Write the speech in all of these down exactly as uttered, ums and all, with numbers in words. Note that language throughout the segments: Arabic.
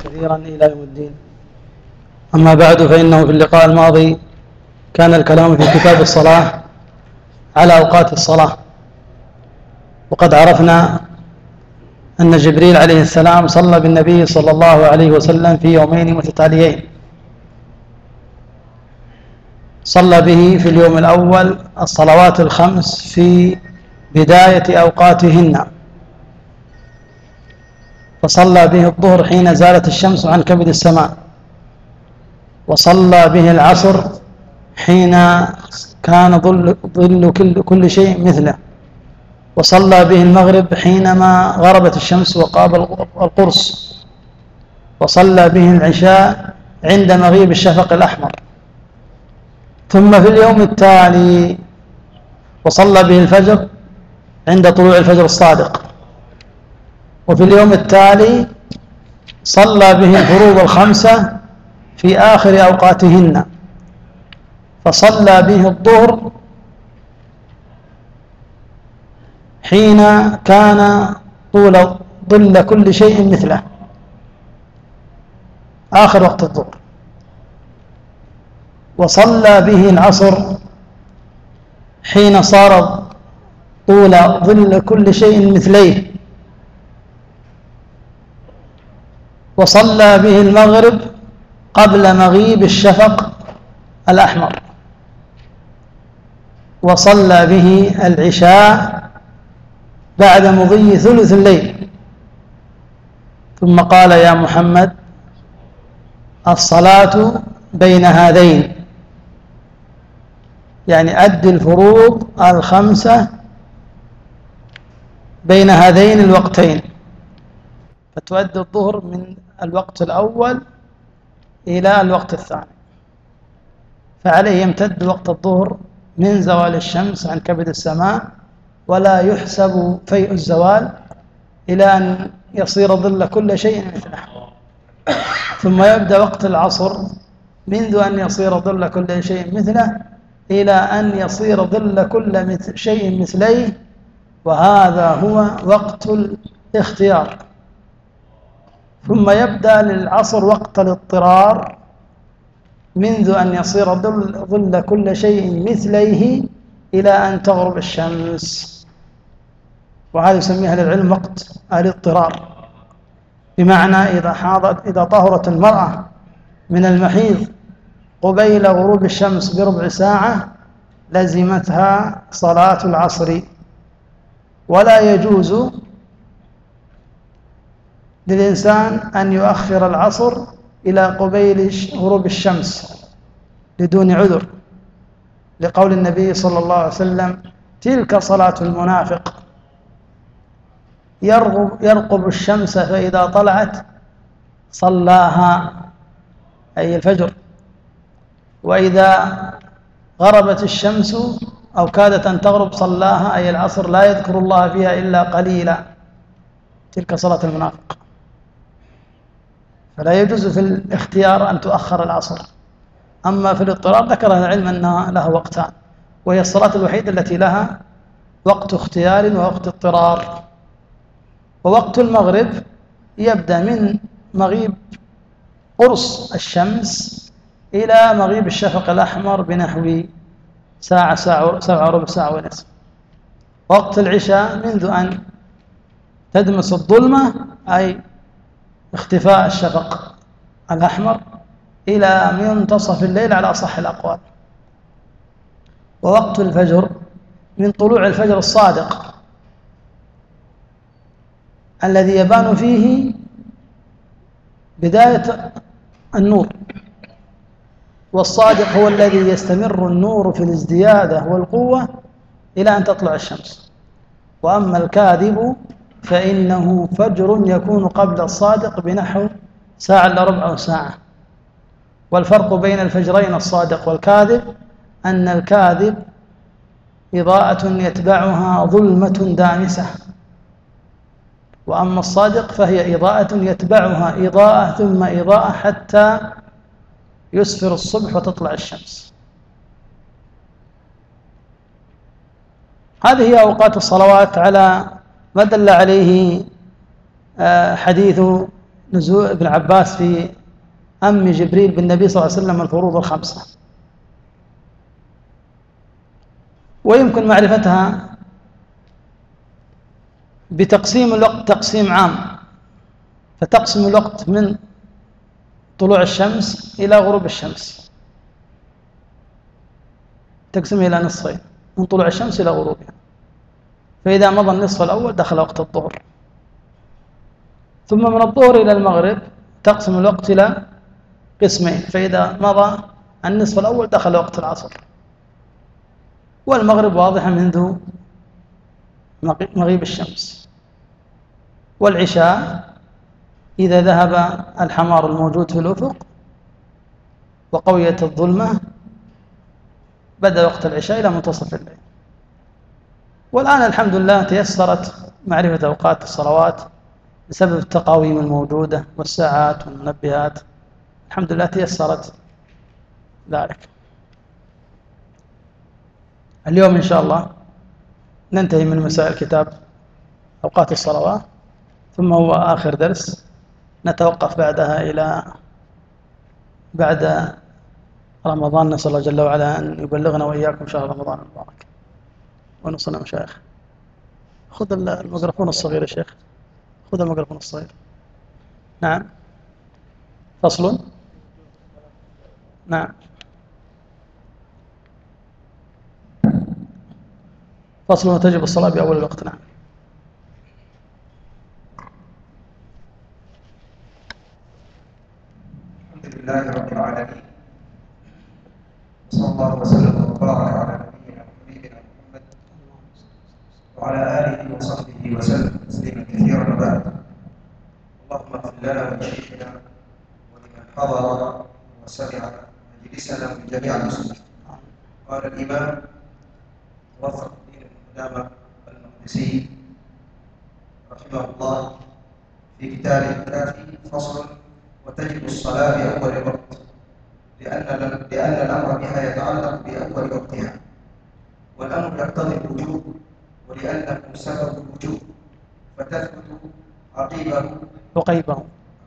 كثيرا إلى يوم الدين. أما بعد، فإنه في اللقاء الماضي كان الكلام في كتاب الصلاة على أوقات الصلاة، وقد عرفنا أن جبريل عليه السلام صلى بالنبي صلى الله عليه وسلم في يومين متتاليين. صلى به في اليوم الأول الصلوات الخمس في بداية أوقاتهن، فصلى به الظهر حين زالت الشمس عن كبد السماء، وصلى به العصر حين كان ظل, ظل كل, كل شيء مثله، وصلى به المغرب حينما غربت الشمس وقاب القرص، وصلى به العشاء عند مغيب الشفق الأحمر. ثم في اليوم التالي وصلى به الفجر عند طلوع الفجر الصادق. وفي اليوم التالي صلى به الفروض الخمسة في آخر أوقاتهن، فصلى به الظهر حين كان طول ظل كل شيء مثله، آخر وقت الظهر. وصلى به العصر حين صار طول ظل كل شيء مثليه. وصلى به المغرب قبل مغيب الشفق الأحمر. وصلى به العشاء بعد مضي ثلث الليل. ثم قال: يا محمد، الصلاة بين هذين، يعني أد الفروض الخمسة بين هذين الوقتين، فتؤدي الظهر من الوقت الأول إلى الوقت الثاني، فعليه يمتد وقت الظهر من زوال الشمس عن كبد السماء، ولا يحسب فيء الزوال إلى أن يصير ظل كل شيء مثله. ثم يبدأ وقت العصر منذ أن يصير ظل كل شيء مثله إلى أن يصير ظل كل مثل شيء مثليه، وهذا هو وقت الاختيار. ثم يبدأ للعصر وقت الاضطرار منذ أن يصير ظل كل شيء مثليه إلى أن تغرب الشمس، وهذا يسميه أهل العلم وقت الاضطرار، بمعنى إذا حاضت إذا طهرت المرأة من المحيض قبيل غروب الشمس بربع ساعة لزمتها صلاة العصر، ولا يجوز للإنسان أن يؤخر العصر إلى قبيل غروب الشمس بدون عذر، لقول النبي صلى الله عليه وسلم: تلك صلاة المنافق، يرقب, يرقب الشمس فإذا طلعت صلاها، أي الفجر، وإذا غربت الشمس أو كادت أن تغرب صلاها، أي العصر، لا يذكر الله فيها إلا قليلا. تلك صلاة المنافق. فلا يجوز في الاختيار أن تؤخر العصر. أما في الاضطرار ذكر العلم أنها لها وقتان، وهي الصلاة الوحيدة التي لها وقت اختيار ووقت اضطرار. ووقت المغرب يبدأ من مغيب قرص الشمس إلى مغيب الشفق الأحمر بنحو ساعة ساعة ساعة ربع ساعة ونصف. وقت العشاء منذ أن تدمس الظلمة، أي اختفاء الشفق الأحمر، إلى منتصف الليل على أصح الأقوال. ووقت الفجر من طلوع الفجر الصادق الذي يبان فيه بداية النور، والصادق هو الذي يستمر النور في الازديادة والقوة إلى أن تطلع الشمس. وأما الكاذب فإنه فجر يكون قبل الصادق بنحو ساعة إلا ربع أو ساعة. والفرق بين الفجرين الصادق والكاذب أن الكاذب إضاءة يتبعها ظلمة دامسة، وأما الصادق فهي إضاءة يتبعها إضاءة ثم إضاءة حتى يسفر الصبح وتطلع الشمس. هذه هي أوقات الصلوات على ما دل عليه حديث نزول ابن عباس في أم جبريل بالنبي صلى الله عليه وسلم الفروض الخمسة، ويمكن معرفتها بتقسيم الوقت تقسيم عام، فتقسم الوقت من طلوع الشمس إلى غروب الشمس، تقسمه إلى نصفين من طلوع الشمس إلى غروبها، فإذا مضى النصف الأول دخل وقت الظهر، ثم من الظهر إلى المغرب تقسم الوقت إلى قسمين، فإذا مضى النصف الأول دخل وقت العصر، والمغرب واضحة منذ مغيب الشمس، والعشاء إذا ذهب الحمار الموجود في الأفق وقويت الظلمة بدأ وقت العشاء إلى منتصف الليل. والآن الحمد لله تيسرت معرفة أوقات الصلوات بسبب التقاويم الموجودة والساعات والمنبهات، الحمد لله تيسرت ذلك. اليوم إن شاء الله ننتهي من مسائل كتاب أوقات الصلوات، ثم هو آخر درس، نتوقف بعدها إلى بعد رمضان، نسأل الله جل وعلا أن يبلغنا وإياكم شهر رمضان المبارك ونصلنا مشايخ. خذ الميكروفون الصغير يا شيخ، خذ الميكروفون الصغير. نعم. فصل. نعم. فصل وتجب الصلاة بأول الوقت. نعم. الحمد لله رب العالمين، وصلى الله وسلم وبارك على نبينا وحبيبنا محمد وعلى آله وصحبه وسلم تسليما كثيرا. وبعد، اللهم اغفر لنا ولشيخنا ولمن حضر وسمع مجلسنا من جميع المسلمين. قال الإمام موفق الدين بن قدامة المقدسي رحمه الله في كتابه الكافي فصل: وتجب الصلاة بأول الوقت، لأن لأن الأمر بها يتعلق بأول وقتها، والأمر يقتضي الوجوب، ولأنه سبب الوجوب فتثبت عقيبه وقيبه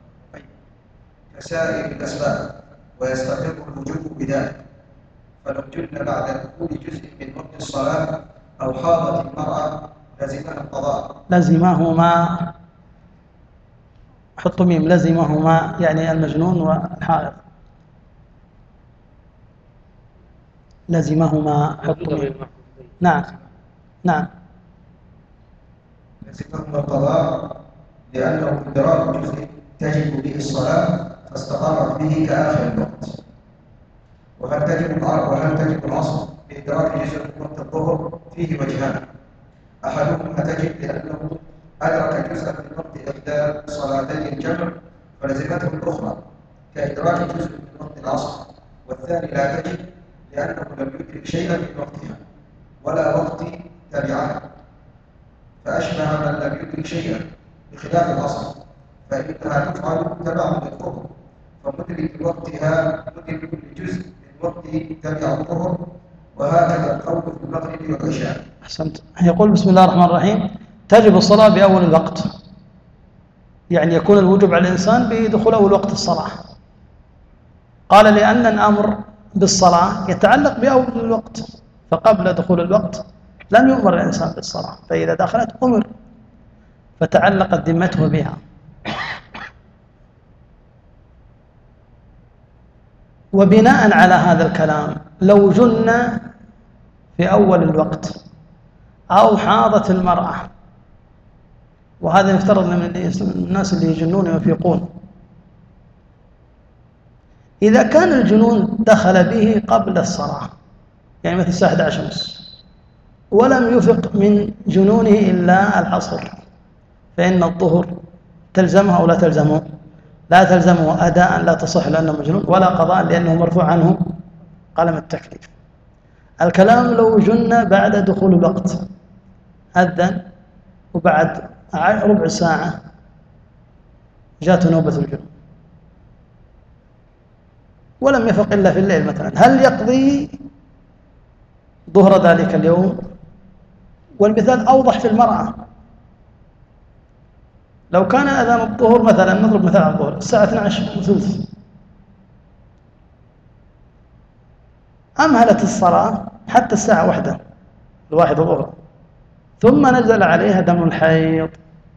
كسائر الأسباب، ويستقر الوجوب بذلك. فلو جن بعد دخول جزء من وقت الصلاة أو حاضت المرأة لزمها القضاء. لزمهما، حطوا ميم، لزمهما يعني المجنون والحائض، لزمهما حطوا ميم. نعم نعم. لزمهما القضاء لأنه إدراك جزء تجب به الصلاة فاستقامت به كآخر الوقت. وهل تجب وهل تجب العصر بإدراك جزء من وقت الظهر؟ فيه وجهان: أحدهما تجب لأنه أدرك جزءا من وقت إحدى صلاتي الجمع فلزمته الأخرى كإدراك جزء من وقت العصر، والثاني لا تجب لأنه لم يدرك شيئا من وقتها ولا وقت تبعها، فأشبه من لم يدرك شيئا، بخلاف العصر فإنها تفعل تبع للظهر، فمدرك وقتها مدرك لجزء من وقت تبع الظهر، وهكذا القول في المغرب والعشاء. أحسنت. يقول بسم الله الرحمن الرحيم: تجب الصلاة بأول الوقت، يعني يكون الوجوب على الإنسان بدخول أول وقت الصلاة. قال لأن الأمر بالصلاة يتعلق بأول الوقت، فقبل دخول الوقت لم يؤمر الإنسان بالصلاة، فإذا دخلت أمر، فتعلقت ذمته بها. وبناء على هذا الكلام لو جن في أول الوقت أو حاضت المرأة، وهذا يفترض من الناس اللي يجنون ويفيقون، إذا كان الجنون دخل به قبل الصلاة، يعني مثل الساعة أحد عشر ونصف، ولم يفق من جنونه إلا العصر، فإن الظهر تلزمه أو لا تلزمه؟ لا تلزمه أداء، لا تصح لأنه مجنون، ولا قضاء لأنه مرفوع عنه قلم التكليف. الكلام لو جن بعد دخول الوقت، أذن وبعد ربع ساعة جاءت نوبة الجنون ولم يفق إلا في الليل مثلا، هل يقضي ظهر ذلك اليوم؟ والمثال أوضح في المرأة، لو كان أذان الظهر مثلا، نضرب مثال على الظهر الساعة اثني عشر وثلث، أمهلت الصلاة حتى الساعة واحدة الواحدة ظهر، ثم نزل عليها دم الحيض،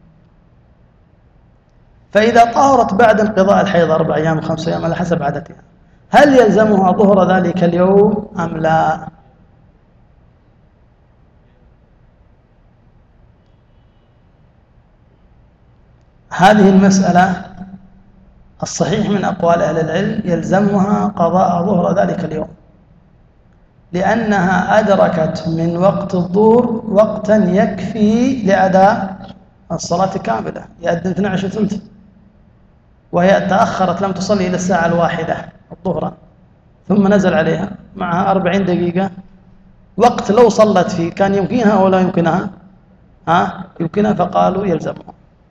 فإذا طهرت بعد انقضاء الحيض أربع أيام وخمس أيام على حسب عادتها، هل يلزمها ظهر ذلك اليوم أم لا؟ هذه المسألة الصحيح من أقوال أهل العلم يلزمها قضاء ظهر ذلك اليوم، لأنها أدركت من وقت الظهر وقتا يكفي لأداء الصلاة كاملة، يؤذن اثني عشر ثلث، وهي تأخرت لم تصلي إلى الساعة الواحدة الظهر، ثم نزل عليها معها أربعين دقيقة، وقت لو صلت فيه كان يمكنها أو لا يمكنها؟ ها؟ يمكنها، فقالوا يلزمها.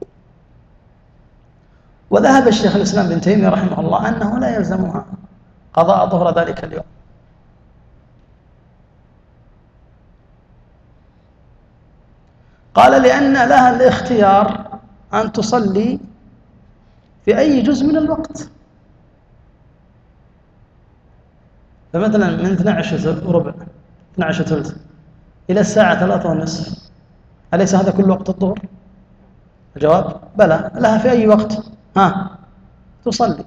وذهب الشيخ الإسلام بن تيمية رحمه الله أنه لا يلزمها قضاء ظهر ذلك اليوم. قال لأن لها الاختيار أن تصلي في أي جزء من الوقت، فمثلا من اثني عشر وربع اثني عشر ثلث إلى الساعة ثلاثة ونصف، أليس هذا كل وقت الظهر؟ الجواب بلى، لها في أي وقت ها تصلي.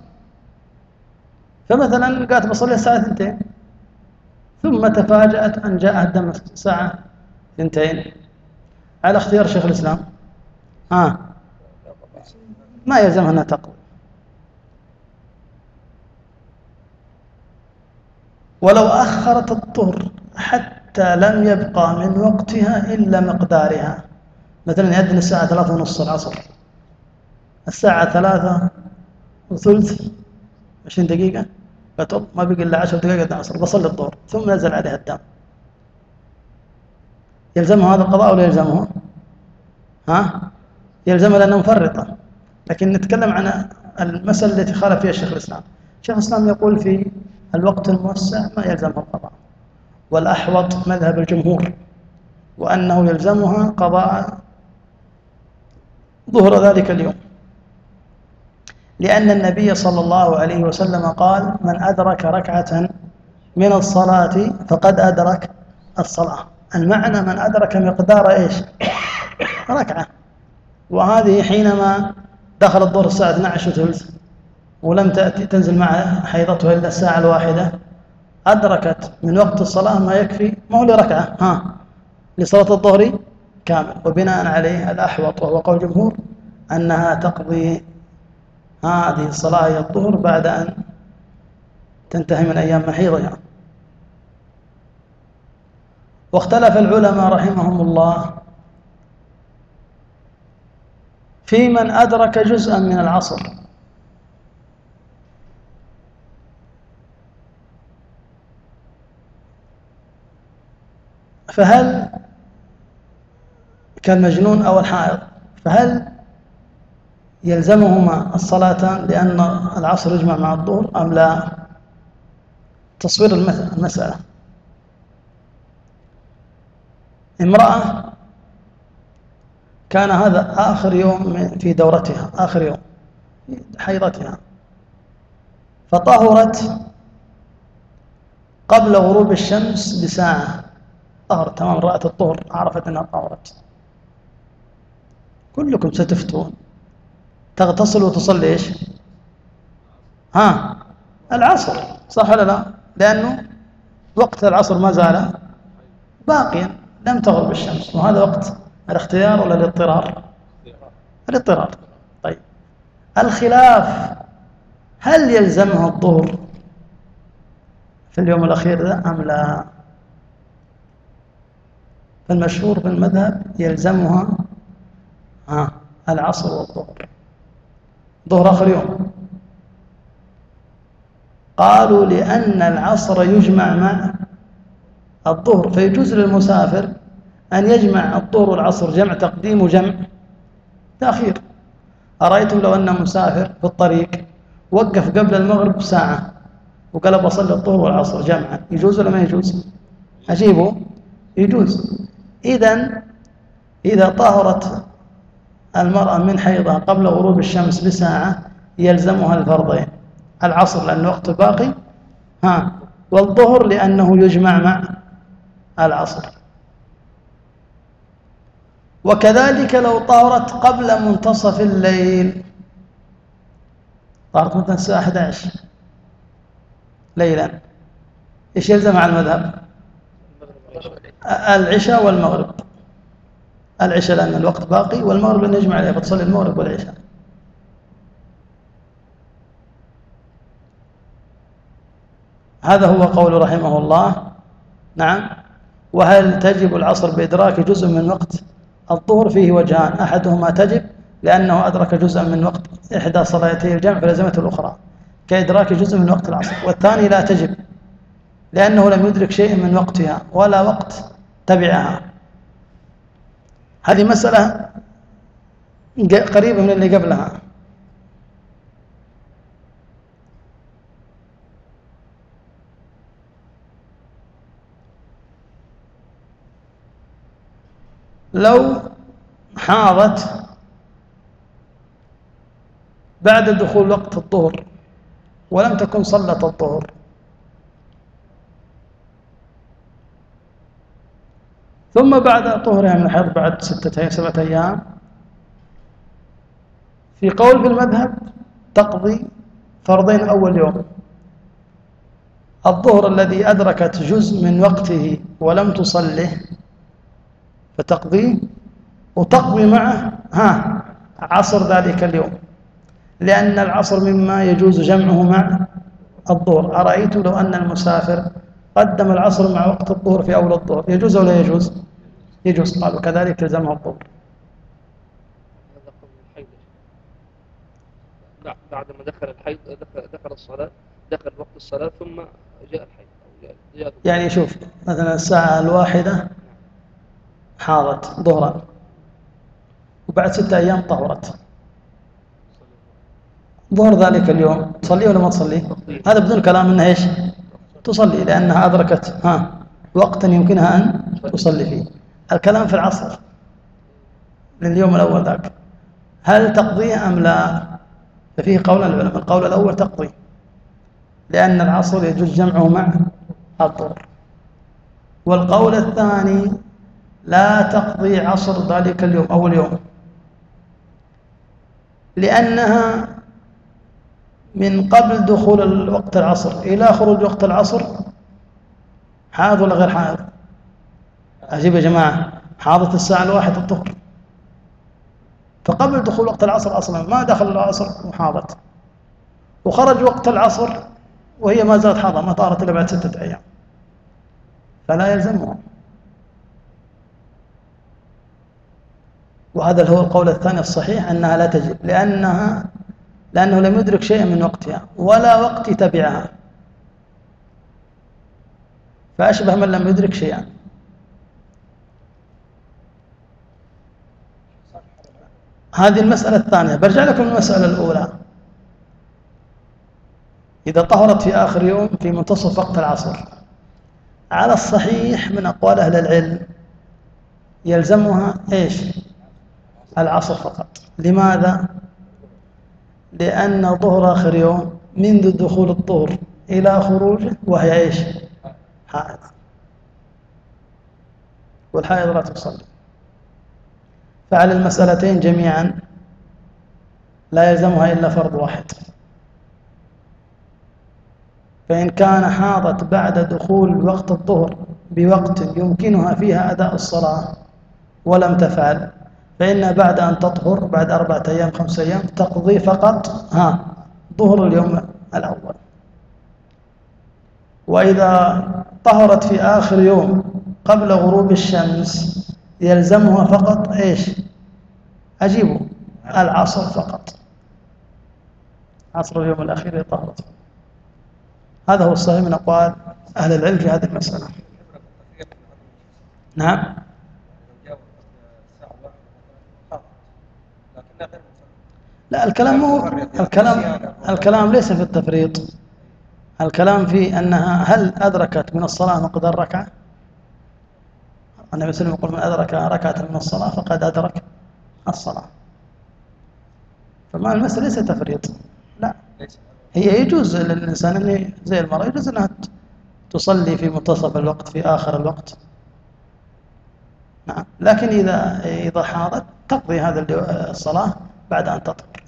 فمثلا قالت بصلي الساعة اثنتين، ثم تفاجأت أن جاء الدم الساعة اثنتين، على اختيار شيخ الإسلام ها ما يلزمها أنها تقضي. ولو أخرت الظهر حتى لم يبقى من وقتها إلا مقدارها، مثلا يأذن الساعة ثلاثة ونصف العصر، الساعة ثلاثة وثلث عشرين دقيقة، فتب ما بقي إلا عشر دقائق قد العصر، بصلي الظهر، ثم نزل عليها الدم، يلزمها هذا القضاء ولا يلزمه؟ ها؟ يلزمها لأنها مفرطة. لكن نتكلم عن المسألة التي خالف فيها الشيخ الإسلام. الشيخ الإسلام يقول في الوقت الموسع ما يلزمها القضاء، والأحوط مذهب الجمهور، وأنه يلزمها قضاء ظهر ذلك اليوم، لأن النبي صلى الله عليه وسلم قال: من أدرك ركعة من الصلاة فقد أدرك الصلاة. المعنى من أدرك مقدار إيش؟ ركعة. وهذه حينما دخل الظهر الساعة اثني عشر ثلث ولم تأتي تنزل معها حيضتها إلا الساعة الواحدة، أدركت من وقت الصلاة ما يكفي، ما هو لركعة ها لصلاة الظهر كامل. وبناء عليه الأحوط وهو قول الجمهور أنها تقضي هذه الصلاة هي الظهر بعد أن تنتهي من أيام محيضها. واختلف العلماء رحمهم الله في من أدرك جزءا من العصر، فهل كالمجنون أو الحائض، فهل يلزمهما الصلاتان لأن العصر يجمع مع الظهر أم لا؟ تصوير المسألة: امرأة كان هذا آخر يوم في دورتها، آخر يوم في حيضتها، فطهرت قبل غروب الشمس بساعة، طهرت تمام، رأت الطهر، عرفت أنها طهرت. كلكم ستفتون، تغتسل وتصلي إيش؟ ها العصر، صح ولا لا؟ لأنه وقت العصر ما زال باقيا، لم تغرب الشمس، وهذا وقت الاختيار ولا الاضطرار؟ الاضطرار. طيب الخلاف: هل يلزمها الظهر في اليوم الأخير ذا أم لا؟ فالمشهور في المذهب يلزمها ها العصر والظهر، ظهر آخر يوم. قالوا لأن العصر يجمع مع الظهر، فيجوز للمسافر أن يجمع الظهر والعصر، جمع تقديم وجمع تأخير. أرأيتم لو أن مسافر في الطريق وقف قبل المغرب بساعة وقال بصلي الظهر والعصر جمعا، يجوز ولا ما يجوز؟ أجيبه يجوز. إذن إذا طهرت المرأة من حيضها قبل غروب الشمس بساعة يلزمها الفرضين، العصر لأنه وقت باقي، ها، والظهر لأنه يجمع مع العصر. وكذلك لو طهرت قبل منتصف الليل، طهرت مثلا الساعة أحد عشر ليلا، إيش يلزم على المذهب؟ العشاء والمغرب. العشاء لأن الوقت باقي، والمغرب لأن يجمع عليه، فتصلي المغرب والعشاء. هذا هو قول رحمه الله. نعم. وهل تجب العصر بإدراك جزء من وقت الظهر؟ فيه وجهان، أحدهما تجب لأنه أدرك جزءا من وقت إحدى صلاتي الجمع فلزمته الأخرى كإدراك جزء من وقت العصر. والثاني لا تجب لأنه لم يدرك شيء من وقتها ولا وقت تبعها. هذه مسألة قريبة من اللي قبلها. لو حاضت بعد دخول وقت الظهر ولم تكن صلت الظهر، ثم بعد طهرها من الحيض بعد ستة أيام سبعة أيام، في قول بالمذهب تقضي فرضين أول يوم، الظهر الذي أدركت جزء من وقته ولم تصله فتقضيه، وتقضي معه ها عصر ذلك اليوم، لأن العصر مما يجوز جمعه مع الظهر. أرأيت لو أن المسافر قدم العصر مع وقت الظهر في أول الظهر يجوز أو لا يجوز؟ يجوز. قالوا كذلك يلزمها الظهر. بعد ما دخل الحيض دخل, دخل الصلاة دخل وقت الصلاة ثم جاء الحيض. يعني شوف مثلا الساعة الواحدة حاضت ظهرا وبعد ستة أيام طهرت، ظهر ذلك اليوم تصلي ولا ما تصلي؟ هذا بدون كلام انها ايش؟ تصلي، لأنها أدركت ها وقتا يمكنها أن تصلي فيه. الكلام في العصر لليوم الأول ذاك، هل تقضيه أم لا؟ ففيه قول العلماء، القول الأول تقضي لأن العصر يجوز جمعه مع الظهر، والقول الثاني لا تقضي عصر ذلك اليوم أول يوم، لأنها من قبل دخول وقت العصر إلى خروج وقت العصر حاض ولا غير حاض؟ أجيب يا جماعة، حاضت الساعة الواحدة الظهر، فقبل دخول وقت العصر أصلا ما دخل العصر وحاضت، وخرج وقت العصر وهي ما زالت حاضة ما طارت إلا بعد ستة أيام، فلا يلزمها. وهذا هو القول الثاني الصحيح أنها لا تجب، لأنها لأنه لم يدرك شيئا من وقتها ولا وقت تبعها، فأشبه من لم يدرك شيئا. هذه المسألة الثانية. برجع لكم المسألة الأولى. إذا طهرت في آخر يوم في منتصف وقت العصر، على الصحيح من أقوال أهل العلم يلزمها إيش؟ العصر فقط. لماذا؟ لأن ظهر آخر يوم منذ دخول الظهر إلى خروجه وهي إيش؟ حائض، والحائض لا تصلي، فعلى المسألتين جميعا لا يلزمها إلا فرض واحد. فإن كان حاضت بعد دخول وقت الظهر بوقت يمكنها فيها أداء الصلاة ولم تفعل، فإن بعد أن تطهر بعد أربعة أيام خمسة أيام تقضي فقط ها ظهر اليوم الأول. وإذا طهرت في آخر يوم قبل غروب الشمس يلزمها فقط إيش؟ أجيبه العصر فقط، عصر اليوم الأخير طهرت. هذا هو الصحيح من أقوال أهل العلم في هذه المسألة. نعم. لا، الكلام مو الكلام الكلام ليس في التفريط، الكلام في أنها هل أدركت من الصلاة مقدار ركعة؟ النبي صلى الله عليه وسلم يقول من أدرك ركعة من الصلاة فقد أدرك الصلاة، فما المسألة ليس تفريط، لا، هي يجوز للإنسان أن زي المرأة يجوز أنها تصلي في منتصف الوقت في آخر الوقت، نعم، لكن إذا إذا حاضت تقضي هذا الصلاة بعد أن تطهر.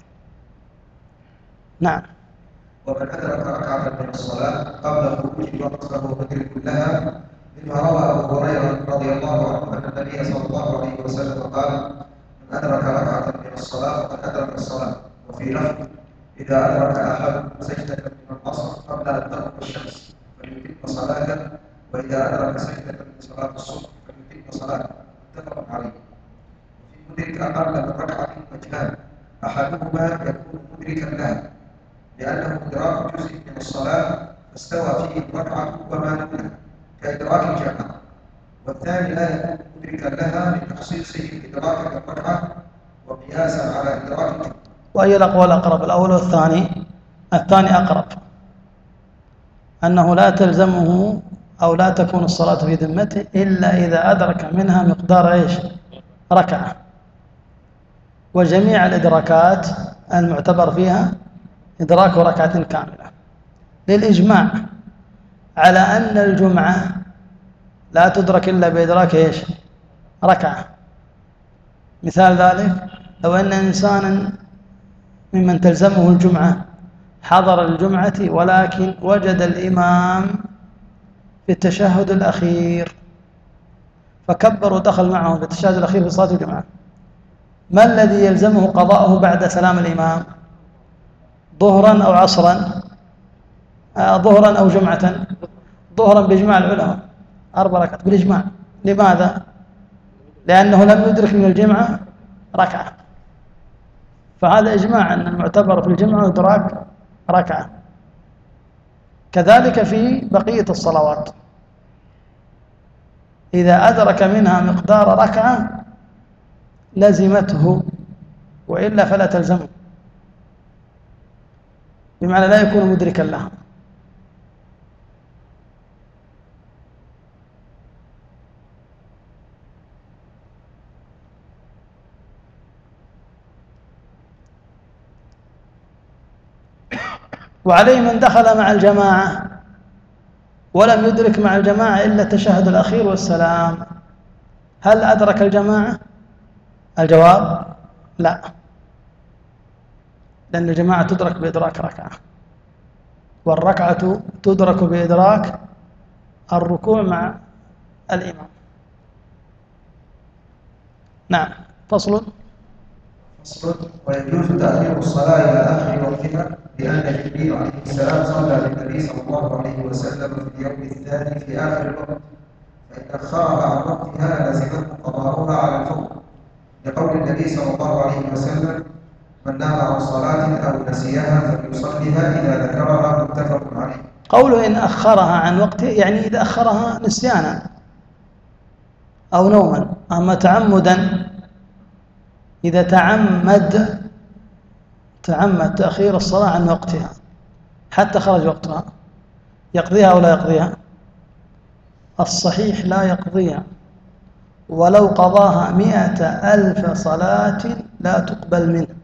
نعم. ومن أدرك ركعة من الصلاة قبل خروج الوقت فهو مدرك لها، مما روى أبو هريرة رضي الله عنه أن النبي صلى الله عليه وسلم قال: من أدرك ركعة من الصلاة فقد أدرك الصلاة. وفي لفظ: إذا أدرك أحد سجدة من العصر قبل أن تغرب الشمس فليتم صلاته، وإذا أدرك سجدة من صلاة الصبح فليتم صلاته. متفق عليه. وفي مدرك أقل من ركعة وجهان: أحدهما يكون مدركا لها لأنه إدراك جزء من الصلاة فاستوى فيه الركعة وما دونها كإدراك الجماعة، والثاني لا يكون مدركا لها لتخصيصه الإدراك للركعة وقياسا على إدراك الجماعة. وأي الأقوال أقرب، الأول والثاني؟ الثاني أقرب، أنه لا تلزمه أو لا تكون الصلاة في ذمته إلا إذا أدرك منها مقدار إيش؟ ركعة. وجميع الإدراكات المعتبر فيها إدراك ركعة كاملة، للإجماع على أن الجمعة لا تدرك إلا بإدراك إيش؟ ركعة. مثال ذلك لو أن إنسانا ممن تلزمه الجمعة حضر الجمعة ولكن وجد الإمام في التشهد الأخير فكبر ودخل معه في التشهد الأخير في صلاة الجمعة، ما الذي يلزمه قضاءه بعد سلام الإمام؟ ظهرا أو عصرا؟ آه ظهرا أو جمعة؟ ظهرا بإجماع العلماء، أربع ركعات بالإجماع. لماذا؟ لأنه لم يدرك من الجمعة ركعة، فهذا إجماع أن المعتبر في الجمعة إدراك ركعة. كذلك في بقية الصلوات إذا أدرك منها مقدار ركعة لزمته، وإلا فلا تلزمه، بمعنى لا يكون مدركا لها. وعليه من دخل مع الجماعة ولم يدرك مع الجماعة إلا التشهد الأخير والسلام، هل أدرك الجماعة؟ الجواب لا، لأن الجماعة تدرك بإدراك ركعة، والركعة تدرك بإدراك الركوع مع الإمام. نعم. فصل. فصل. ويجوز تأخير الصلاة إلى آخر وقتها لأن جبريل عليه السلام صلى للنبي صلى الله عليه وسلم في اليوم الثاني في آخر الوقت، فإن أخرها عن وقتها لزمته قضاؤها على الفور، لقول النبي صلى الله عليه وسلم: من نام عن صلاة أو نسيها فليصليها إذا ذكرها. متفق عليه. قوله إن أخرها عن وقتها يعني إذا أخرها نسيانا أو نوما، أما تعمدا إذا تعمد تعمد تأخير الصلاة عن وقتها حتى خرج وقتها يقضيها أو لا يقضيها؟ الصحيح لا يقضيها، ولو قضاها مئة ألف صلاة لا تقبل منه،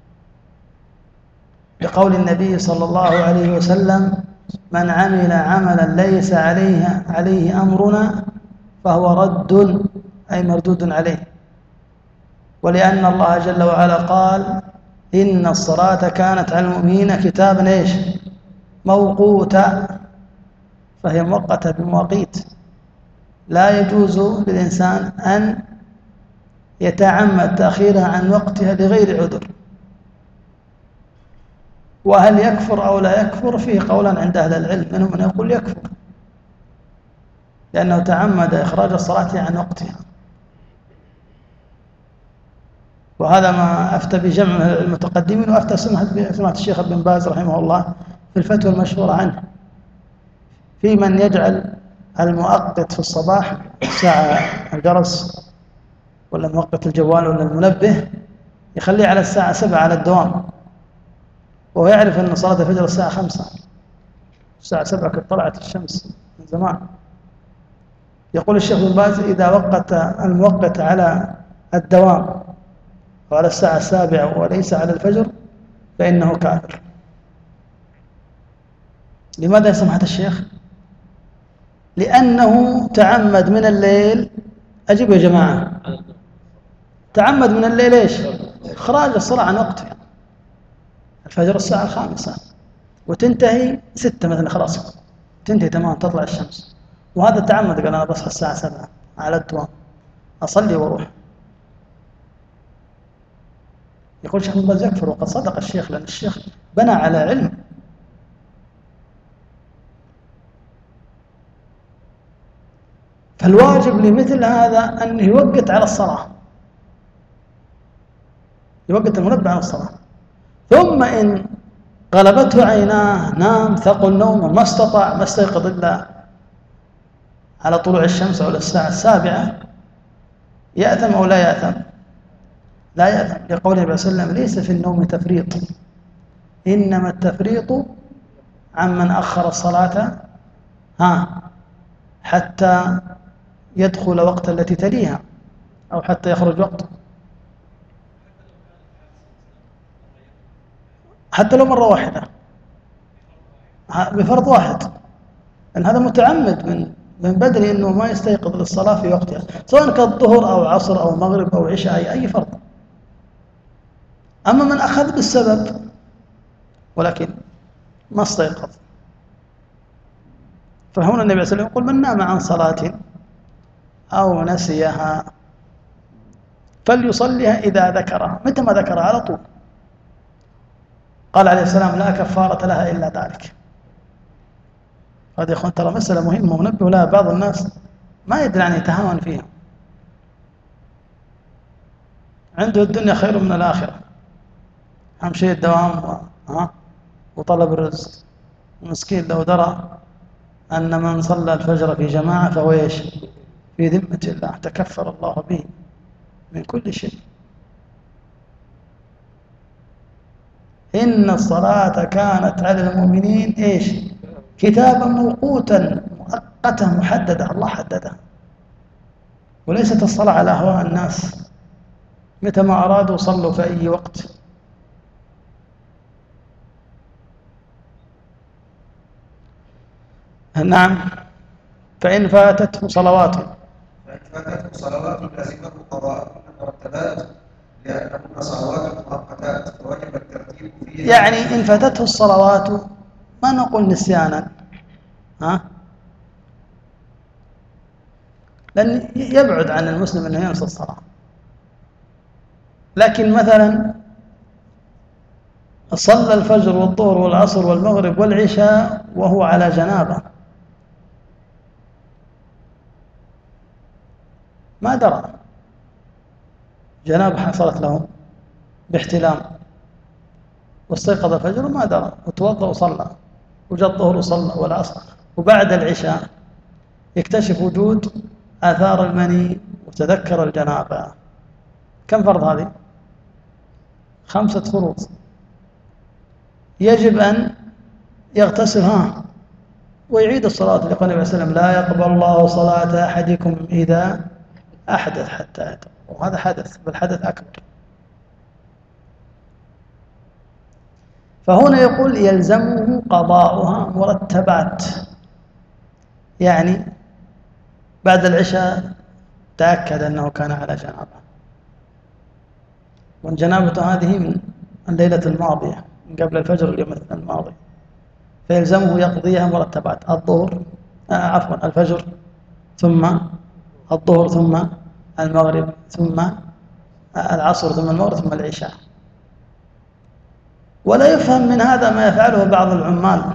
لقول النبي صلى الله عليه وسلم: من عمل عملا ليس عليه عليه أمرنا فهو رد، أي مردود عليه. ولأن الله جل وعلا قال: إن الصلاة كانت على المؤمنين كتابا إيش؟ موقوتا، فهي مؤقتة بمواقيت، لا يجوز للإنسان أن يتعمد تأخيرها عن وقتها لغير عذر. وهل يكفر أو لا يكفر فيه قولان عند أهل العلم، منهم من يقول يكفر لأنه تعمد إخراج الصلاة عن وقتها، وهذا ما أفتى بجمع المتقدمين، وأفتى سماحة الشيخ ابن باز رحمه الله في الفتوى المشهورة عنه في من يجعل المؤقت في الصباح الساعة الجرس ولا مؤقت الجوال ولا المنبه يخليه على الساعة سبعة على الدوام، وهو يعرف أن صلاة الفجر الساعة خمسة، الساعة سبعة قد طلعت الشمس من زمان. يقول الشيخ ابن باز: إذا وقت المؤقت على الدوام وعلى الساعة السابعة وليس على الفجر فإنه كافر. لماذا يا سماحة الشيخ؟ لأنه تعمد من الليل، أجيب يا جماعة، تعمد من الليل إيش؟ إخراج الصلاة عن وقتها. الفجر الساعة الخامسة وتنتهي ستة مثلا، خلاص تنتهي تمام، تطلع الشمس، وهذا تعمد قال أنا بصحى الساعة سبعة على الدوام أصلي وأروح. يقول الشيخ بن باز يكفر، وقد صدق الشيخ، لأن الشيخ بنى على علم. فالواجب لمثل هذا أن يوقت على الصلاة، يوقت المنبه على الصلاة، ثم إن غلبته عيناه نام ثقل نوم ما استطاع ما استيقظ إلا على طلوع الشمس أو الساعة السابعة، يأثم أو لا يأثم؟ لا يأثم، لقوله النبي صلى الله عليه وسلم ليس في النوم تفريط، إنما التفريط عمن أخر الصلاة ها حتى يدخل وقت التي تليها أو حتى يخرج وقت، حتى لو مرة واحدة بفرض واحد، أن هذا متعمد من من بدري أنه ما يستيقظ للصلاة في وقتها، سواء كان الظهر أو عصر أو مغرب أو عشاء أي فرض. أما من أخذ بالسبب ولكن ما استيقظ، فهنا النبي صلى الله عليه وسلم يقول من نام عن صلاة أو نسيها فليصليها إذا ذكرها، متى ما ذكرها على طول. قال عليه السلام لا كفارة لها إلا ذلك. هذه يا أخوان ترى مسألة مهمة ونبه لها بعض الناس ما يدري عن يتهاون فيها، عنده الدنيا خير من الآخرة، أهم شيء الدوام ها وطلب الرزق. المسكين لو درى أن من صلى الفجر في جماعة فهو إيش؟ في ذمة الله، تكفر الله به من كل شيء. إن الصلاة كانت على المؤمنين إيش؟ كتابا موقوتا مؤقتا محددا، الله حددها، وليست الصلاة على أهواء الناس، متى ما أرادوا صلوا في أي وقت. نعم. فإن فاتته صلوات فإن فاتته صلوات لازمه قضاء المرتبات لأنهن صلوات مؤقتات وجب الترتيب فيها. يعني إن فاتته الصلوات ما نقول نسيانا، ها؟ لأن يبعد عن المسلم أنه ينسى الصلاة، لكن مثلا صلى الفجر والظهر والعصر والمغرب والعشاء وهو على جنابه ما درى، جنابه حصلت له باحتلام واستيقظ الفجر ما درى وتوضأ وصلى، وجاء الظهر وصلى والعصر، وبعد العشاء يكتشف وجود آثار المني وتذكر الجنابة. كم فرض هذه؟ خمسة فروض، يجب أن يغتسل ها ويعيد الصلاة، لقول النبي صلى الله عليه وسلم لا يقبل الله صلاة أحدكم إذا أحدث حتى يتوضأ، وهذا حدث بل حدث أكبر. فهنا يقول يلزمه قضاؤها مرتبات، يعني بعد العشاء تأكد أنه كان على جنابه، والجنابة هذه من الليلة الماضية من قبل الفجر اليوم الماضي، فيلزمه يقضيها مرتبات، الظهر آه عفوا الفجر ثم الظهر ثم المغرب ثم العصر ثم المغرب ثم العشاء. ولا يفهم من هذا ما يفعله بعض العمال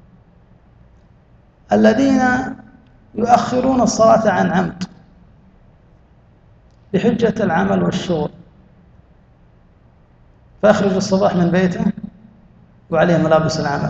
الذين يؤخرون الصلاة عن عمد بحجة العمل والشغل، فيخرج الصباح من بيته وعليه ملابس العمل،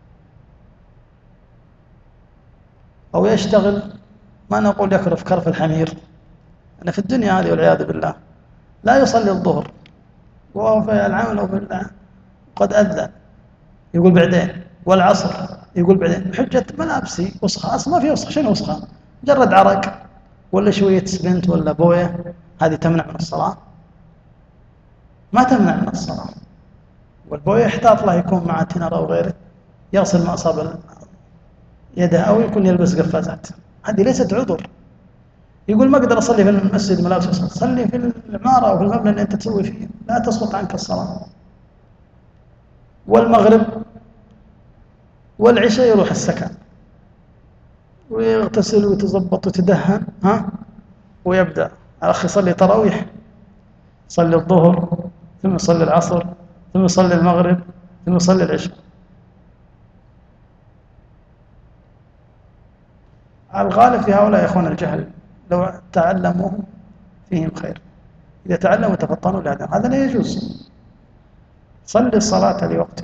أو يشتغل ما نقول يكرف كرف الحمير، أنا في الدنيا هذه والعياذ بالله لا يصلي الظهر وهو في العمل أو بالله قد أذن يقول بعدين، والعصر يقول بعدين، بحجة ملابسي وسخة، أصلا ما في وسخ، شنو وسخة؟ مجرد عرق ولا شوية سبنت ولا بوية، هذه تمنع من الصلاة؟ ما تمنع من الصلاة. والبويه يحتاط له يكون مع تنر أو غيره يغسل ما أصاب يده أو يكون يلبس قفازات. هذه ليست عذر. يقول ما أقدر أصلي في المسجد ملابس أصلي، صلي في العمارة أو في المبنى اللي أنت تسوي فيه، لا تسقط عنك الصلاة. والمغرب والعشاء يروح السكن ويغتسل ويتظبط ويتدهن ها ويبدأ الأخ يصلي تراويح، يصلي الظهر ثم يصلي العصر ثم يصلي المغرب ثم يصلي العشاء. الغالب في هؤلاء يا إخوان الجهل، لو تعلموا فيهم خير، إذا تعلموا تفطنوا لهذا، هذا لا يجوز. صلي الصلاة لوقتها.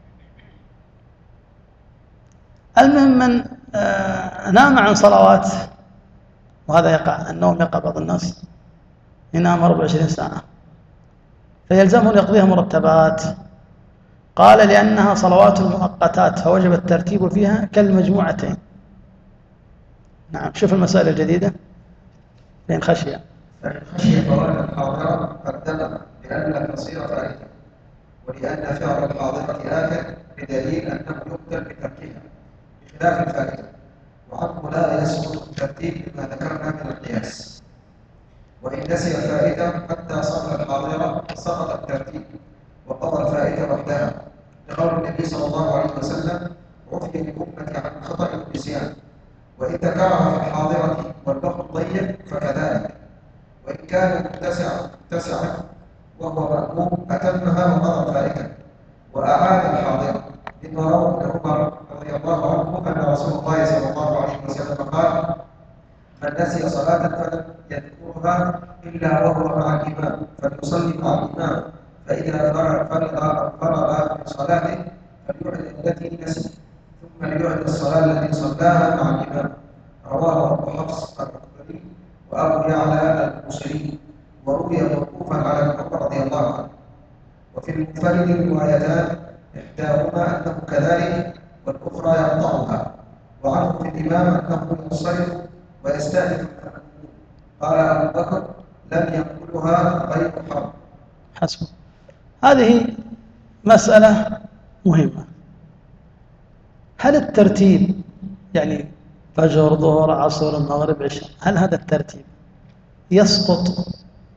المهم من نام عن صلوات، وهذا يقع، النوم يقع بعض الناس ينام أربع وعشرين ساعة فيلزمه أن يقضيها مرتبات. قال لأنها صلوات مؤقتات فوجب الترتيب فيها كالمجموعتين. نعم، شوف المسائل الجديدة لين خشية. فإن خشي فوات الحاضرة قدم لأن القصير فائدة، ولأن فعل الحاضرة آكل بدليل أنه يقدر بتركها بخلاف الفائدة، وعنه لا يسقط الترتيب بما ذكرنا من القياس. وإن نسي الفائدة حتى صلى الحاضرة سقط الترتيب وقضى الفائدة وحدها، لقول النبي صلى الله عليه وسلم: عفي لأمتي عن خطأ النسيان، وإن تكرر في الحاضرة والوقت ضيق فكذلك، وإن كان متسعا متسعا وهو مأموم أتمها وقضى الفائدة وأعاد الحاضرة، إن روى ابن عمر رضي الله عنه أن رسول الله صلى الله عليه وسلم قال: من نسي صلاة فلم يذكرها إلا وهو مع الإمام فليصلي مع الإمام، فإذا فرغ فرغ فرغ من صلاته فليعد التي نسي ثم ليعد الصلاة التي صلاها مع الإمام. رواه أبو حفص العقبري وأبو يعلى البصري، وروي موقوفا على ابن عمر رضي الله عنه. وفي المنفرد روايتان، إحداهما أنه كذلك والأخرى يقطعها، وعنه في الإمام أنه ينصرف ويستأنف التأمل. قال أبو بكر: لم ينقلها غير حرب. حسب. هذه مسألة مهمة. هل الترتيب يعني فجر ظهر عصر المغرب عشاء، هل هذا الترتيب يسقط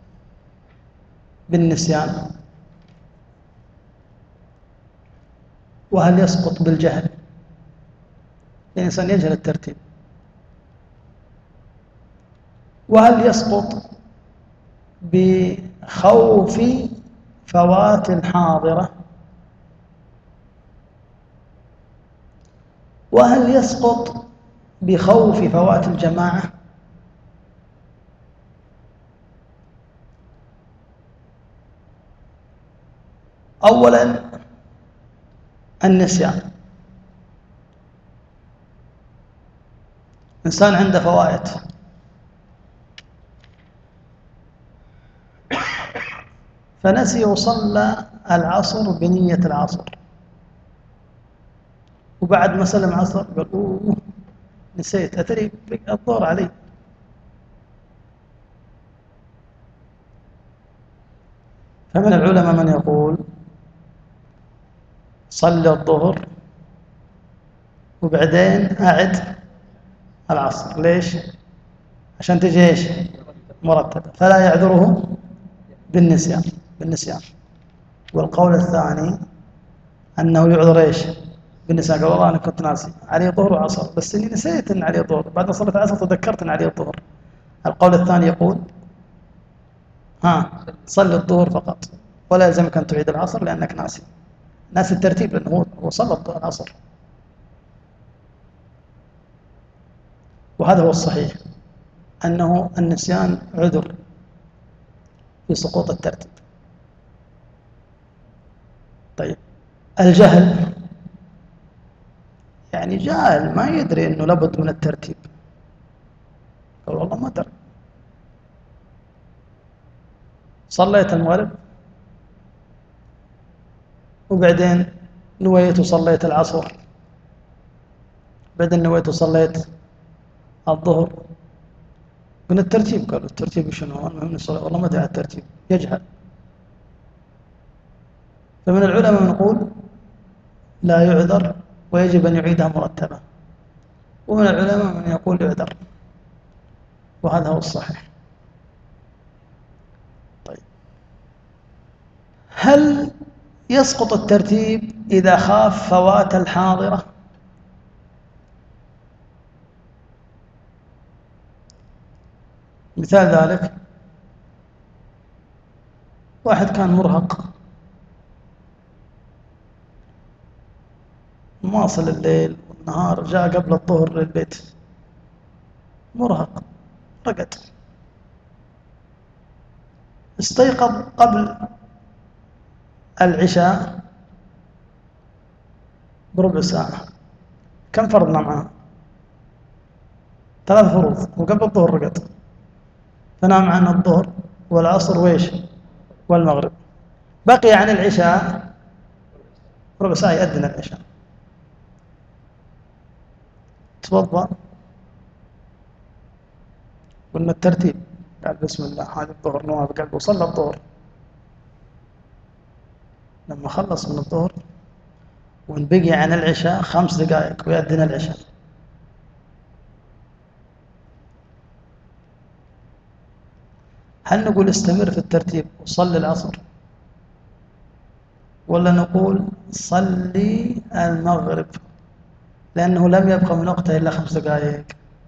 بالنسيان؟ وهل يسقط بالجهل؟ الإنسان يجهل الترتيب. وهل يسقط بخوف فوات الحاضرة؟ وهل يسقط بخوف فوات الجماعة؟ أولا النسيان. إنسان عنده فوائد فنسي وصلى العصر بنية العصر، وبعد ما سلم عصر قال: أوه نسيت، أتري الظهر علي. فمن العلماء من يقول صلي الظهر وبعدين أعد العصر. ليش؟ عشان تجي إيش؟ مرتبة، فلا يعذره بالنسيان بالنسيان والقول الثاني أنه يعذر إيش؟ بالنسيان. قال: والله أنا كنت ناسي علي ظهر وعصر، بس إني نسيت أن علي ظهر، بعد ما صليت العصر تذكرت أن علي الظهر. القول الثاني يقول: ها صلي الظهر فقط ولا يلزمك أن تعيد العصر لأنك ناسي، ناسي الترتيب، لأنه هو صلى العصر. وهذا هو الصحيح، أنه النسيان عذر في سقوط الترتيب. طيب الجهل، يعني جاهل ما يدري أنه لابد من الترتيب، قال والله ما دري. صليت المغرب وبعدين نويت وصليت العصر، بعدين نويت وصليت الظهر، من الترتيب. قالوا الترتيب شنو؟ المهم الصلاة، والله ما ادري على الترتيب، يجهل. فمن العلماء من يقول لا يعذر ويجب أن يعيدها مرتبة، ومن العلماء من يقول يعذر، وهذا هو الصحيح. طيب، هل يسقط الترتيب إذا خاف فوات الحاضرة؟ مثال ذلك واحد كان مرهق مواصل الليل والنهار، جاء قبل الظهر للبيت مرهق، رقد، استيقظ قبل العشاء بربع ساعة. كم فرضنا معه؟ ثلاث فروض، وقبل الظهر رقد، فنام عن الظهر والعصر ويش والمغرب، بقي عن العشاء ربع ساعة يأذن العشاء. توضأ، قلنا الترتيب، قال بسم الله هذا الظهر نوى بقلبه وصلى الظهر. لما خلص من الظهر وانبقي عن العشاء خمس دقائق ويأذن العشاء، هل نقول استمر في الترتيب وصلي العصر، ولا نقول صلي المغرب لأنه لم يبقى من وقته إلا خمس دقائق؟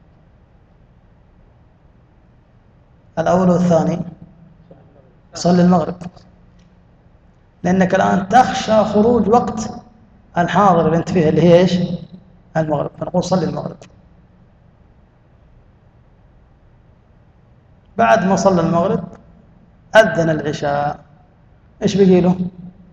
الأول والثاني صلي المغرب، لأنك الآن تخشى خروج وقت الحاضر اللي أنت فيه اللي هي إيش؟ المغرب، فنقول صلي المغرب. بعد ما صلى المغرب أذن العشاء، إيش بقي له؟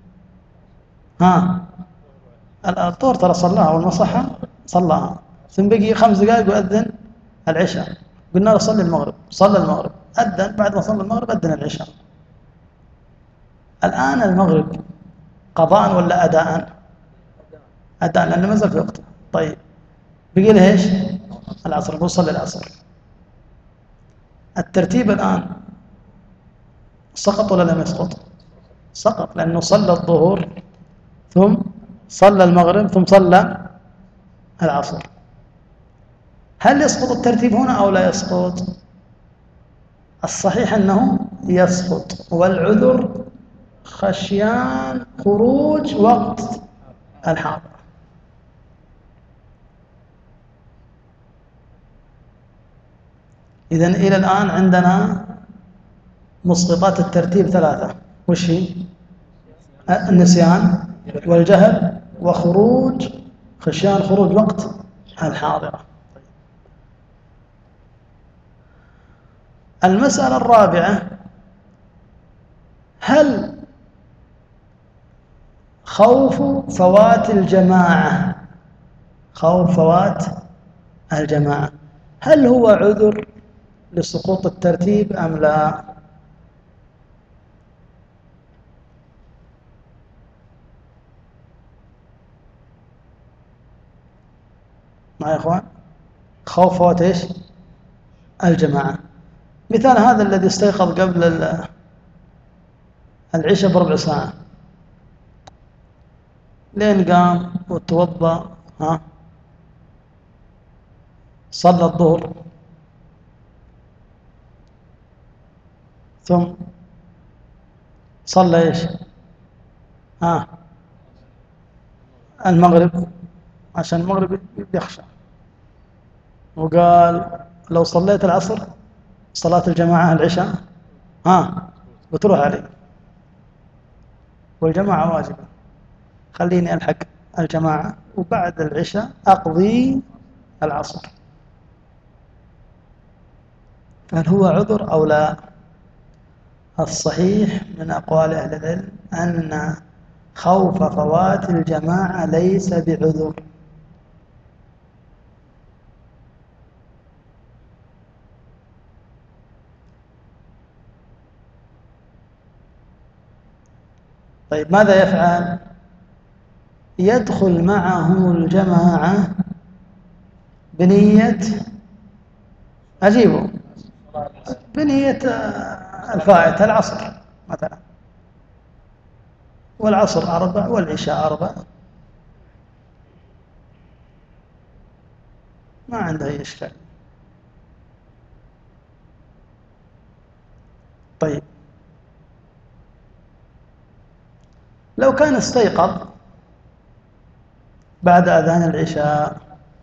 ها الظهر ترى صلاها أول ما صحى صلاها، ثم بقي خمس دقائق وأذن العشاء، قلنا له صلي المغرب، صلى المغرب، أذن، بعد ما صلى المغرب أذن العشاء. الآن المغرب قضاء ولا أداء؟ أداء لأنه ما زال في وقته. طيب بقي له إيش؟ العصر، نقول صلي العصر. الترتيب الآن سقط ولا لم يسقط؟ سقط، لأنه صلى الظهر ثم صلى المغرب ثم صلى العصر. هل يسقط الترتيب هنا أو لا يسقط؟ الصحيح أنه يسقط، والعذر خشيان خروج وقت الحاضر. إذن إلى الآن عندنا مسقطات الترتيب ثلاثة، وش هي؟ النسيان والجهل وخروج خشيان خروج وقت الحاضرة. المسألة الرابعة، هل خوف فوات الجماعة خوف فوات الجماعة هل هو عذر لسقوط الترتيب أم لا؟ معي يا إخوان؟ خوف فوات إيش؟ الجماعة. مثال هذا الذي استيقظ قبل العشاء بربع ساعة، لين قام وتوضأ، ها صلى الظهر ثم صلى إيش؟ ها المغرب، عشان المغرب يخشى، وقال لو صليت العصر صلاة الجماعة العشاء ها بتروح علي، والجماعة واجبة، خليني ألحق الجماعة وبعد العشاء أقضي العصر. فهل هو عذر أو لا؟ الصحيح من أقوال أهل العلم أن خوف فوات الجماعة ليس بعذر. طيب ماذا يفعل؟ يدخل معه الجماعة بنية أجيبه بنية الفائت العصر مثلا، والعصر أربع والعشاء أربع، ما عنده أي إشكال. طيب لو كان استيقظ بعد أذان العشاء،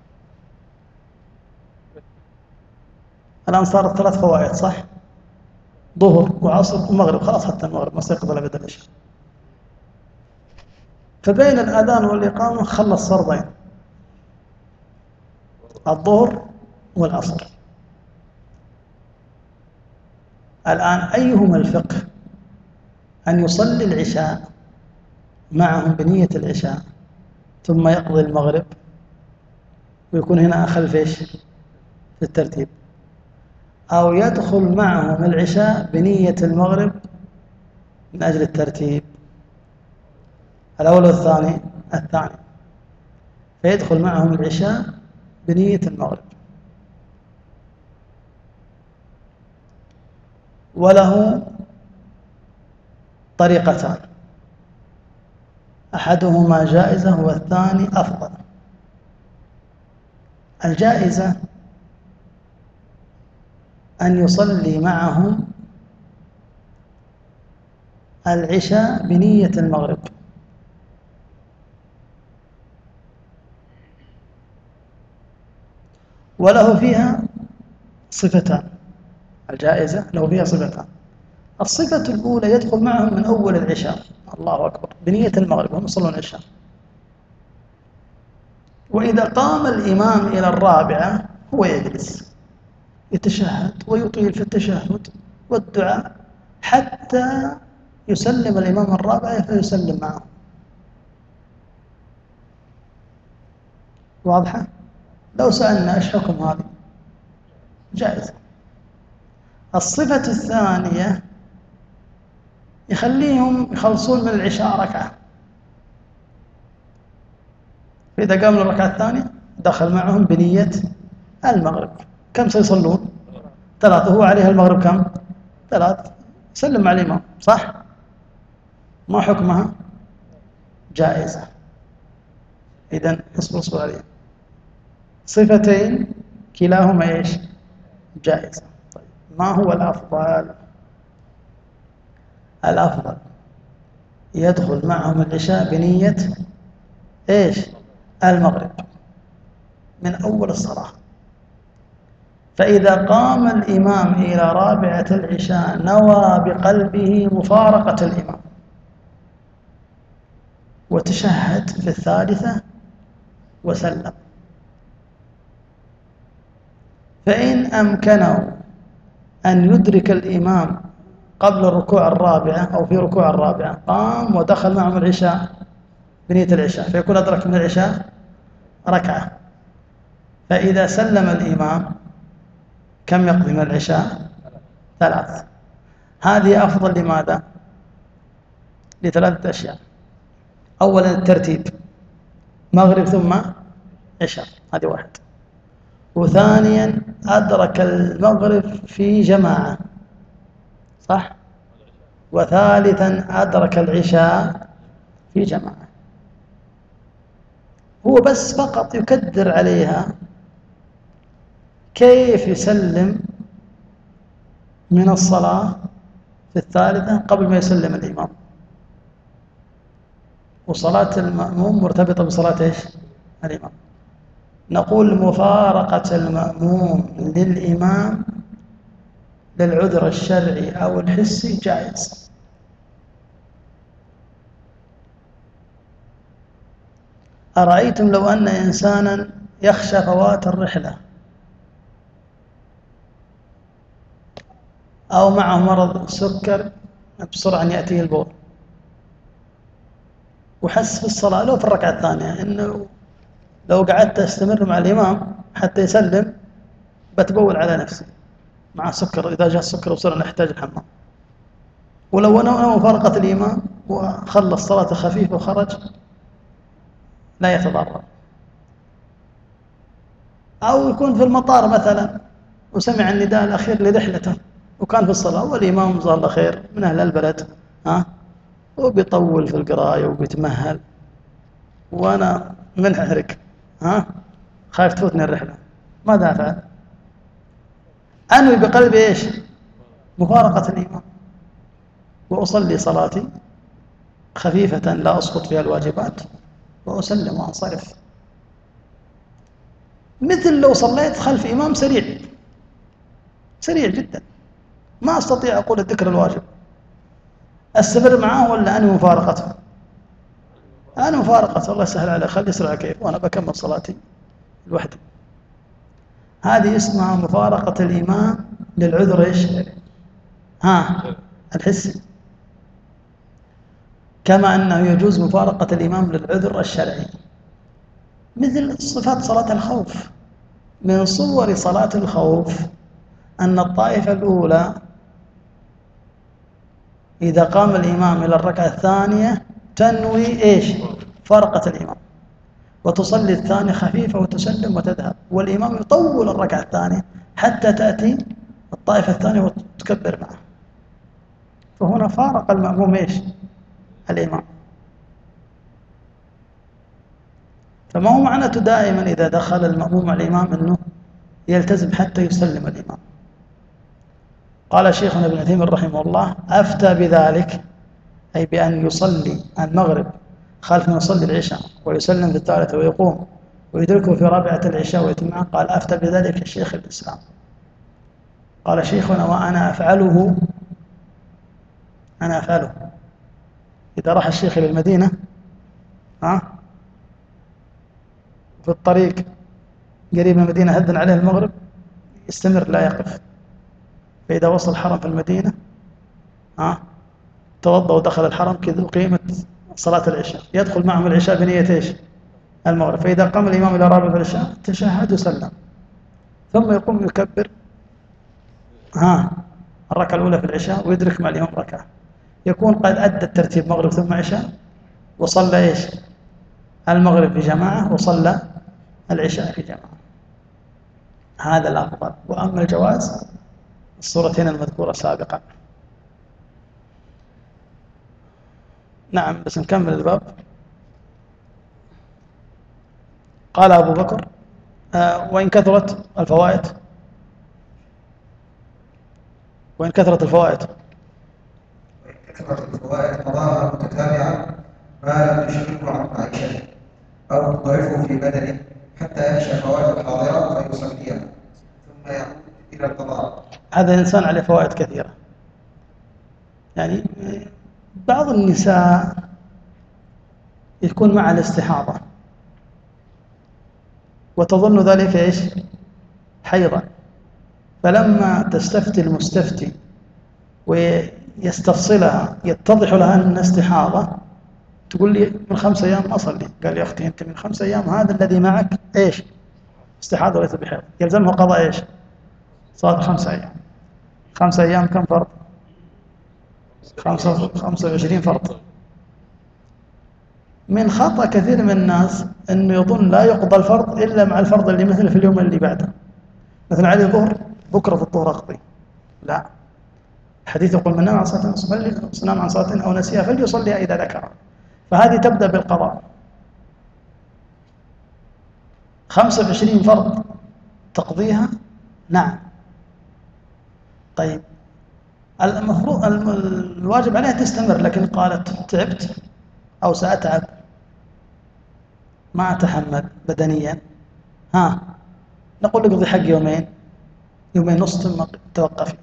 الآن صارت ثلاث فوائد صح؟ ظهر وعصر ومغرب، خلاص حتى المغرب ما استيقظ إلا بعد العشاء، فبين الأذان والإقامة خلص فرضين، الظهر والعصر. الآن أيهما الفقه؟ أن يصلي العشاء معهم بنية العشاء ثم يقضي المغرب ويكون هنا أخلف إيش في الترتيب، أو يدخل معهم العشاء بنية المغرب من أجل الترتيب؟ الأول والثاني؟ الثاني، فيدخل معهم العشاء بنية المغرب. وله طريقتان، أحدهما جائزة والثاني أفضل. الجائزة أن يصلي معهم العشاء بنية المغرب، وله فيها صفتان. الجائزة له فيها صفتان، الصفة الأولى يدخل معهم من أول العشاء، الله أكبر، بنية المغرب هم يصلون العشاء، وإذا قام الإمام إلى الرابعة هو يجلس يتشهد ويطيل في التشهد والدعاء حتى يسلم الإمام الرابعة فيسلم معه. واضحة؟ لو سألنا إيش حكم هذه؟ جائز. الصفة الثانية يخليهم يخلصون من العشاء ركعة، فإذا قام للركعة الثانية دخل معهم بنية المغرب. كم سيصلون؟ ثلاثة، هو عليها المغرب كم؟ ثلاث، سلم مع الإمام، صح؟ ما حكمها؟ جائزة. إذن اصبر اصبر عليها، صفتين كلاهما إيش؟ جائزة. طيب ما هو الأفضل؟ الأفضل يدخل معهم العشاء بنية إيش؟ المغرب من أول الصلاة، فإذا قام الإمام إلى رابعة العشاء نوى بقلبه مفارقة الإمام وتشهد في الثالثة وسلم. فإن أمكنه أن يدرك الإمام قبل الركوع الرابعة أو في ركوع الرابعة قام ودخل معهم العشاء بنية العشاء، فيكون أدرك من العشاء ركعة. فإذا سلم الإمام كم يقضي من العشاء؟ ثلاث. هذه أفضل لماذا؟ لثلاثة أشياء. أولا الترتيب، مغرب ثم عشاء، هذه واحد. وثانيا أدرك المغرب في جماعة، صح؟ وثالثا أدرك العشاء في جماعة. هو بس فقط يكدر عليها كيف يسلم من الصلاة في الثالثة قبل ما يسلم الإمام. وصلاة المأموم مرتبطة بصلاة إيش؟ الإمام. نقول مفارقة المأموم للإمام للعذر الشرعي أو الحسي جائز. أرأيتم لو أن إنسانا يخشى فوات الرحلة أو معه مرض سكر بسرعة أن يأتيه البول وحس في الصلاة لو في الركعة الثانية إنه لو قعدت أستمر مع الإمام حتى يسلم بتبول على نفسي مع سكر، إذا جاء السكر وصلنا نحتاج الحمام، ولو أنا مفارقة الإمام وخلص صلاة خفيفة وخرج لا يتضرر. أو يكون في المطار مثلا وسمع النداء الأخير لرحلته وكان في الصلاة والإمام جزاه الله خير من أهل البلد ها وبيطول في القراية وبيتمهل، وأنا منحرق، ها خايف تفوتني الرحلة، ماذا أفعل؟ أنوي بقلبي إيش؟ مفارقة الإمام، وأصلي صلاتي خفيفة لا أسقط فيها الواجبات، وأسلم وأنصرف، مثل لو صليت خلف إمام سريع سريع جدا، ما أستطيع أقول الذكر الواجب، أستمر معه ولا أنوي مفارقته؟ أنا مفارقة، الله يسهل عليه، خلي يسرع كيف وأنا بكمل صلاتي لوحدي. هذه اسمها مفارقة الإمام للعذر إيش؟ ها الحسي، كما أنه يجوز مفارقة الإمام للعذر الشرعي، مثل صفات صلاة الخوف. من صور صلاة الخوف أن الطائفة الأولى إذا قام الإمام إلى الركعة الثانية تنوي إيش؟ فارقة الإمام، وتصلي الثانية خفيفة وتسلم وتذهب، والإمام يطول الركعة الثانية حتى تأتي الطائفة الثانية وتكبر معه، فهنا فارق المأموم إيش؟ الإمام. فما هو معناته دائما إذا دخل المأموم على الإمام أنه يلتزم حتى يسلم الإمام. قال شيخنا ابن عثيمين رحمه الله: أفتى بذلك، أي بأن يصلي المغرب خلف من يصلي العشاء ويسلم في الثالثة ويقوم ويدركه في رابعة العشاء ويتم. قال: أفتى بذلك شيخ الإسلام. قال شيخنا: وأنا أفعله، أنا أفعله. إذا راح الشيخ إلى المدينة ها في الطريق قريب من المدينة هدن عليه المغرب يستمر لا يقف، فإذا وصل الحرم في المدينة ها توضأ ودخل الحرم كذا وقيمت صلاة العشاء، يدخل معهم العشاء بنية إيش؟ المغرب. فإذا قام الإمام إلى رابعة العشاء تشهد وسلم، ثم يقوم يكبر ها الركعة الأولى في العشاء ويدرك مع الإمام ركعة، يكون قد أدى الترتيب مغرب ثم عشاء، وصلى إيش؟ المغرب في جماعة، وصلى العشاء في جماعة. هذا الأفضل. وأما الجواز الصورتين المذكورة سابقا. نعم، بس نكمل الباب. قال أبو بكر: آه وإن كثرت الفوائد، وإن كثرت الفوائد وإن كثرت الفوائد قضاها متتابعة ما لم تشغله عن معيشته أو تضعفه في بدنه حتى يخشى فوائد الحاضرة فيصليها ثم يعود إلى القضاء. هذا الإنسان عليه فوائد كثيرة. يعني بعض النساء يكون معها الاستحاضة وتظن ذلك إيش؟ حيضا، فلما تستفتي المستفتي ويستفصلها يتضح لها أن استحاضة تقول لي من خمس أيام ما أصلي. قال: يا أختي أنت من خمس أيام هذا الذي معك إيش؟ استحاضة وليس بحيض، يلزمه قضاء إيش؟ صار خمسة أيام. خمسة أيام كم فرض؟ خمسة خمسة وعشرين فرض. من خطأ كثير من الناس أنه يظن لا يقضى الفرض إلا مع الفرض اللي مثل في اليوم اللي بعده، مثلا علي الظهر بكرة في الظهر أقضي. لا، الحديث يقول: من نام عن صلاة فلينام عن صلاة أو نسيها فليصليها إذا ذكرها. فهذه تبدأ بالقضاء. خمسة وعشرين فرض تقضيها؟ نعم. طيب المفروض الواجب عليها تستمر، لكن قالت: تعبت أو سأتعب ما أتحمل بدنيا، ها نقول لك اقضي حق يومين يومين نص ثم توقفي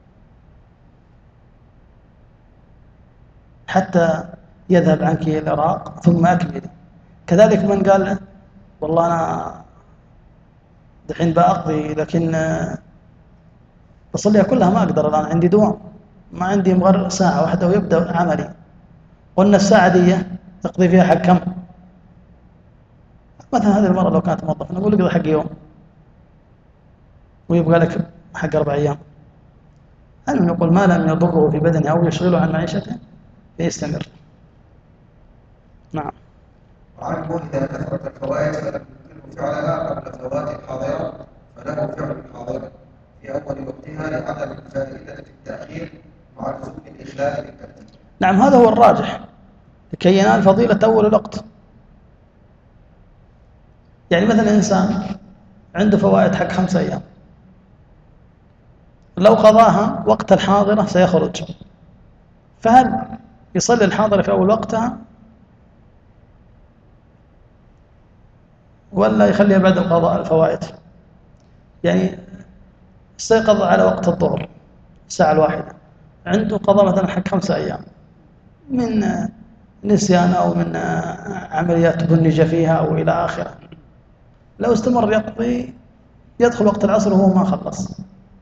حتى يذهب عنك الإراق ثم أكملي. كذلك من قال: والله أنا دحين بأقضي لكن بصليها كلها ما أقدر الآن، عندي دوام، ما عندي مغير ساعة واحدة ويبدأ عملي. قلنا الساعة دي تقضي فيها حق كم؟ مثلا هذه المرة لو كانت موظفة نقول لك حق يوم ويبقى لك حق أربع أيام. المهم يقول: ما لم يضره في بدنه أو يشغله عن معيشته فيستمر. نعم. وعنه إذا كثرت الفوائد فلم يمكنه فعلها قبل فوات الحاضرة فله فعل الحاضرة في أول وقتها لعدم فائدة التأخير مع لزوم الإخلال بالترتيب. نعم. نعم هذا هو الراجح لكي ينال فضيلة أول الوقت. يعني مثلا إنسان عنده فوائد حق خمسة أيام، لو قضاها وقت الحاضرة سيخرج، فهل يصلي الحاضرة في أول وقتها ولا يخليها بعد القضاء الفوائد؟ يعني استيقظ على وقت الظهر الساعة الواحدة، عنده قضاء مثلا حق خمسة أيام من نسيان أو من عمليات بنج فيها أو إلى آخره، لو استمر يقضي يدخل وقت العصر وهو ما خلص،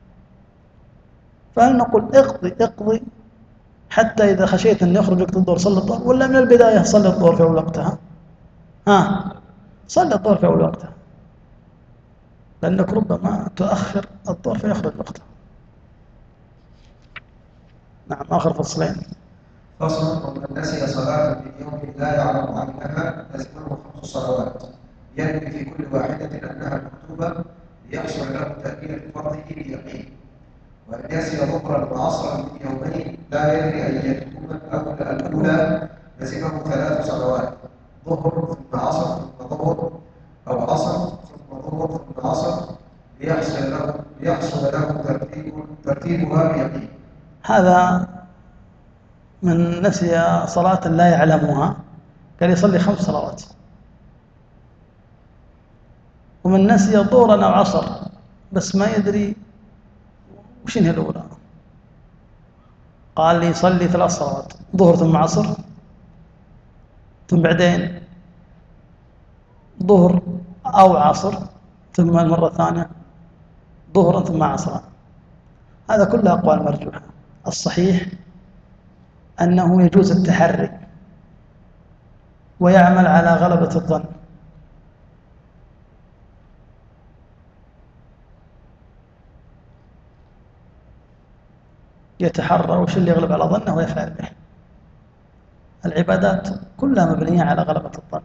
فهل نقول اقضي اقضي حتى إذا خشيت أن يخرج وقت الظهر صلي الظهر، ولا من البداية صلي الظهر في أول وقتها؟ ها صلي الظهر في أول وقتها، لأنك ربما تؤخر الظهر فيخرج وقتها. نعم آخر فصلين. فصل: ومن نسي صلاة في يوم لا يعلم عنها لزمه خمس صلوات ينوي في كل واحدة أنها مكتوبة ليحصل له تأكيد فرضه بيقين. وإن نسي ظهرا وعصرا من يومين لا يدري أيهما الأولى الأولى لزمه ثلاث صلوات: ظهر ثم عصر ثم ظهر، أو عصر ثم ظهر ثم عصر، ليحصل له ليحصل له ترتيب ترتيبها بيقين. هذا من نسي صلاة لا يعلمها قال يصلي خمس صلوات. ومن نسي ظهرا أو عصر بس ما يدري وش هي الأولى، قال لي يصلي ثلاث صلوات: ظهر ثم عصر ثم بعدين ظهر أو عصر ثم المرة الثانية ظهرا ثم عصرا. هذا كله أقوال مرجوحة. الصحيح أنه يجوز التحري ويعمل على غلبة الظن، يتحرى وش اللي يغلب على ظنه ويفعل به. العبادات كلها مبنية على غلبة الظن،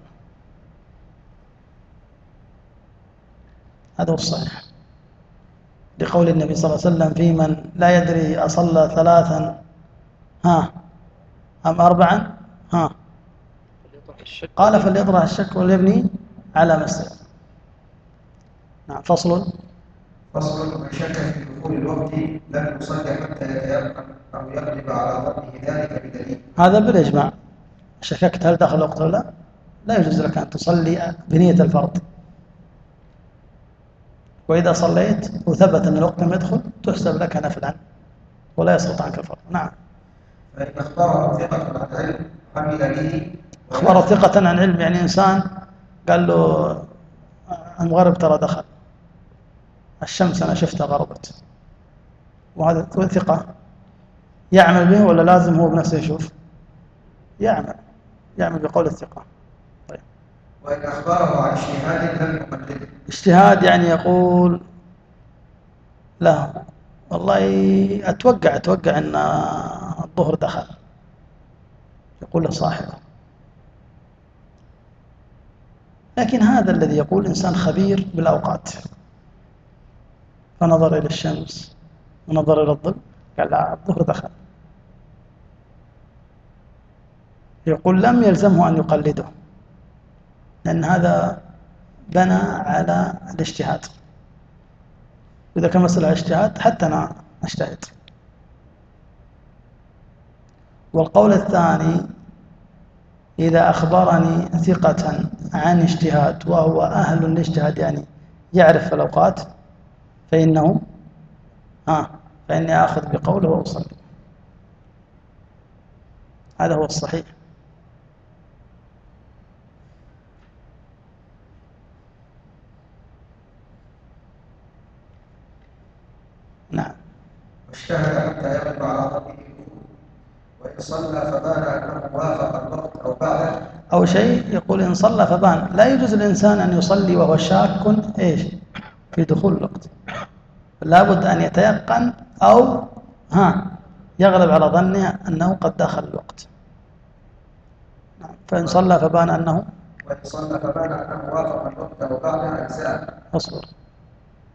هذا هو الصحيح، لقول النبي صلى الله عليه وسلم في من لا يدري أصلى ثلاثا ها أم أربعا ها، قال فليطرح الشك وليبني على ما استيقن. نعم. فصل: فصل: من شك في دخول الوقت لم يصلي حتى يتيقن أو يغلب على ظنه ذلك بدليل. هذا بالإجماع، شككت هل دخل الوقت ولا لا، لا يجوز لك أن تصلي بنية الفرض، وإذا صليت وثبت أن الوقت لم يدخل تحسب لك نفلا ولا يسقط عنك الفرض. نعم. فإن أخبره ثقة عن علم عمل به. أخبره ثقة عن علم يعني إنسان قال له المغرب ترى دخل، الشمس أنا شفتها غربت، وهذا ثقة، يعمل به ولا لازم هو بنفسه يشوف؟ يعمل يعمل بقول الثقة. طيب. وإن أخبره عن اجتهاد لم يقلده. اجتهاد يعني يقول لا والله أتوقع أتوقع أن الظهر دخل، يقول له صاحبه. لكن هذا الذي يقول إنسان خبير بالأوقات، فنظر إلى الشمس ونظر إلى الظل قال لا الظهر دخل، يقول لم يلزمه أن يقلده، لأن هذا بنى على الاجتهاد، إذا كان مسألة اجتهاد حتى أنا أجتهد. والقول الثاني: إذا أخبرني ثقة عن اجتهاد وهو أهل الاجتهاد يعني يعرف الأوقات فإنه آه فإني آخذ بقوله وأصلي. هذا هو الصحيح. نعم. واجتهد حتى يغلب على ظنه، وإن صلى فبان أنه وافق الوقت أو بعده. أو شيء يقول إن صلى فبان، لا يجوز الإنسان أن يصلي وهو شاك إيش في دخول الوقت، لابد أن يتيقن أو ها يغلب على ظنه أنه قد دخل الوقت. فإن صلى فبان أنه وإن صلى فبان أنه وافق الوقت أو بعده أجزاء. أصبر.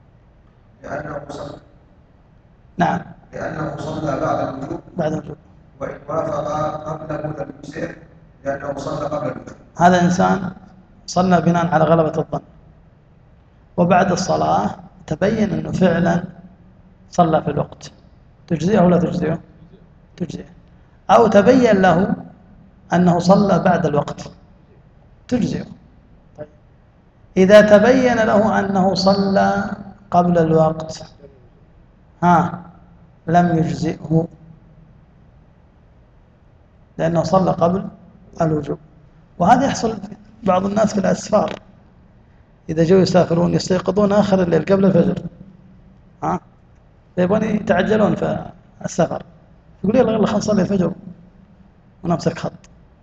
لأنه صلى نعم. لأنه صلى بعد الوجوب بعد الوجوب وإن وافق قبله لم يجزئه لأنه صلى قبل الوقت. هذا إنسان صلى بناء على غلبة الظن، وبعد الصلاة تبين أنه فعلا صلى في الوقت، تجزئه ولا تجزئه؟ تجزئه. أو تبين له أنه صلى بعد الوقت، تجزئه. طيب. إذا تبين له أنه صلى قبل الوقت ها لم يجزئه، لأنه صلى قبل الوجوب. وهذا يحصل بعض الناس في الأسفار، إذا جو يسافرون يستيقظون آخر الليل قبل الفجر، ها يبغون يتعجلون في السفر، يقول يلا يلا خلينا نصلي الفجر ونمسك خط،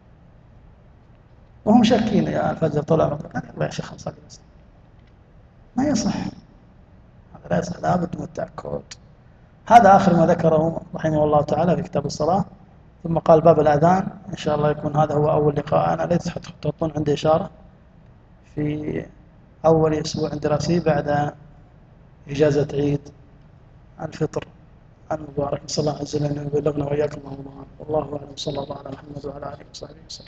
وهم شاكين يا الفجر طلع، قال يلا يا شيخ نصلي بس. ما يصح، هذا لا يصح، لابد من التأكد. هذا آخر ما ذكره رحمه الله تعالى في كتاب الصلاة. ثم قال باب الأذان، إن شاء الله يكون هذا هو أول لقاء. أنا ليس تحطون عندي إشارة في أول أسبوع دراسي بعد إجازة عيد الفطر المبارك. نسأل الله عز وجل أن يبلغنا وإياكم رمضان. والله أعلم، صلى الله على محمد وعلى آله وصحبه وسلم.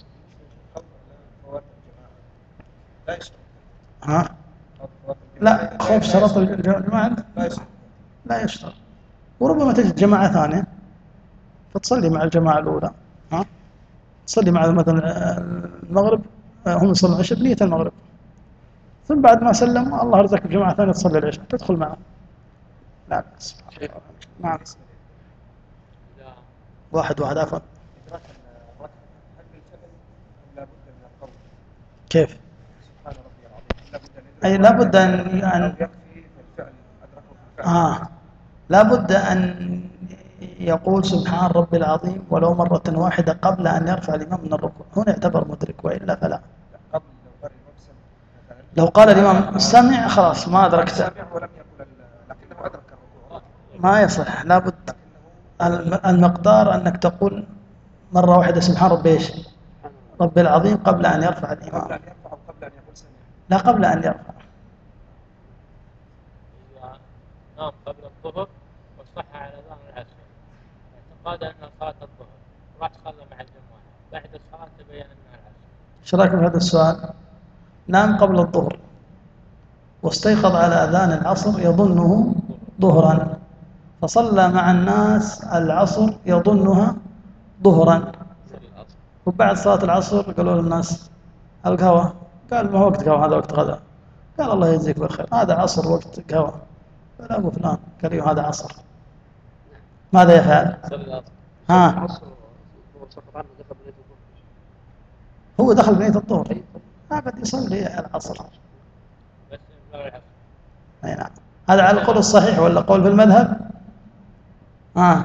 ها؟ لا، خوف شرط الجماعة لا يشترط، وربما تجد جماعة ثانية فتصلي مع الجماعة الأولى، ها؟ تصلي مع مثلا المغرب، هم يصلون العشاء بنية المغرب، ثم بعد ما سلم الله رزقك بجماعة ثانية تصلي العشاء تدخل معه. لا بأس. نعم. واحد واحد عفوا. كيف؟ أي لابد أن أن آه لابد أن يقول سبحان ربي العظيم ولو مرة واحدة قبل أن يرفع الإمام من الركوع، هنا يعتبر مدرك، وإلا فلا. لو قال الإمام سمع خلاص ما أدركت، ما يصح. لابد المقدار أنك تقول مرة واحدة سبحان ربي إيش؟ ربي العظيم قبل أن يرفع الإمام، لا قبل أن يرفع. نام قبل الظهر وصح على ذان العصر، اعتقاد أنها صلاة الظهر، راح صلى مع الجماعة، بعد الصلاة تبين أنها العصر. ايش رايكم في هذا السؤال؟ نام قبل الظهر واستيقظ على أذان العصر يظنه ظهرا، فصلى مع الناس العصر يظنها ظهرا، وبعد صلاة العصر قالوا للناس القهوة، قال ما هو وقت قهوة، هذا وقت غداء. قال الله يجزيك بالخير، هذا عصر وقت قهوة. قال أبو فلان، قال لي هذا عصر، ماذا يفعل؟ ها؟ هو دخل بنية الظهر، أبد يصلي العصر. أي نعم. هذا على القول الصحيح ولا قول في المذهب؟ آه.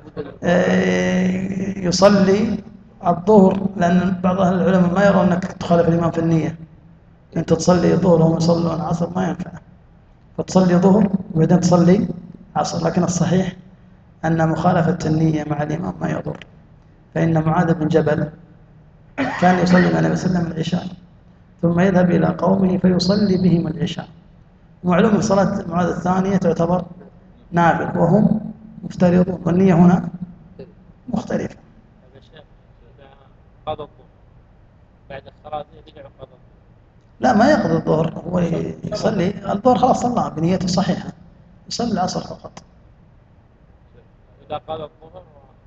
إيه يصلي الظهر، لأن بعض أهل العلماء ما يرون أنك تخالف الإمام في النية، أنت تصلي ظهر وهم يصلون عصر ما ينفع، فتصلي ظهر وبعدين تصلي عصر. لكن الصحيح أن مخالفة النية مع الإمام ما يضر، فإن معاذ بن جبل كان يصلي مع النبي صلى الله عليه وسلم العشاء ثم يذهب إلى قومه فيصلي بهم العشاء. معلوم صلاة معاذ الثانية تعتبر نافل وهم مفترضون، والنية هنا مختلفة. قضى الظهر بعد الصلاة يرجع قضى الظهر. لا ما يقضي الظهر، هو يصلي الظهر خلاص صلى بنيته صحيحة، يصلي العصر فقط. إذا قضى الظهر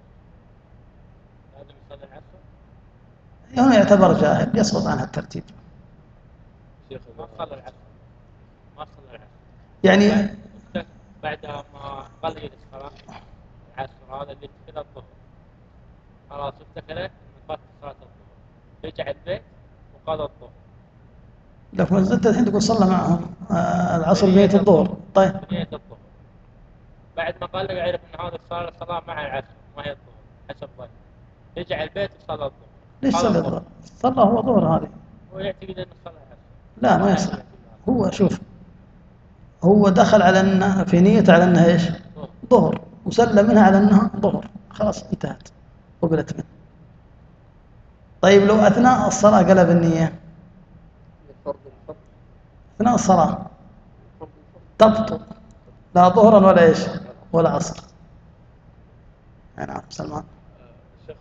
لازم يصلي العصر. هنا يعتبر جاهل يسقط عنها الترتيب. شيخ ما صلى العصر، ما صلى العصر. يعني بعد ما قضي الصلاة العصر هذا اللي كذا الظهر خلاص افتكرت فات صلاة الظهر، رجع البيت وقضى الظهر. لكن أنت الحين تقول صلى معهم العصر بنية الظهر. طيب بنية الظهر بعد ما قال له يعرف ان هذا صار الصلاة مع العصر ما هي الظهر حسب ظن، رجع البيت وصلى الظهر. ليش صلى الظهر؟ صلى هو ظهر هذه. هو يعتقد انه صلى العصر. لا ما يصح. هو شوف هو دخل على انه في نيته على انها ايش؟ ظهر، وسلم منها على انها ظهر، خلاص انتهت قبلت منه. طيب لو اثناء الصلاة قلب النية، أثناء الصلاة تبطل لا ظهرا ولا إيش ولا عصر. نعم سلمان. الشيخ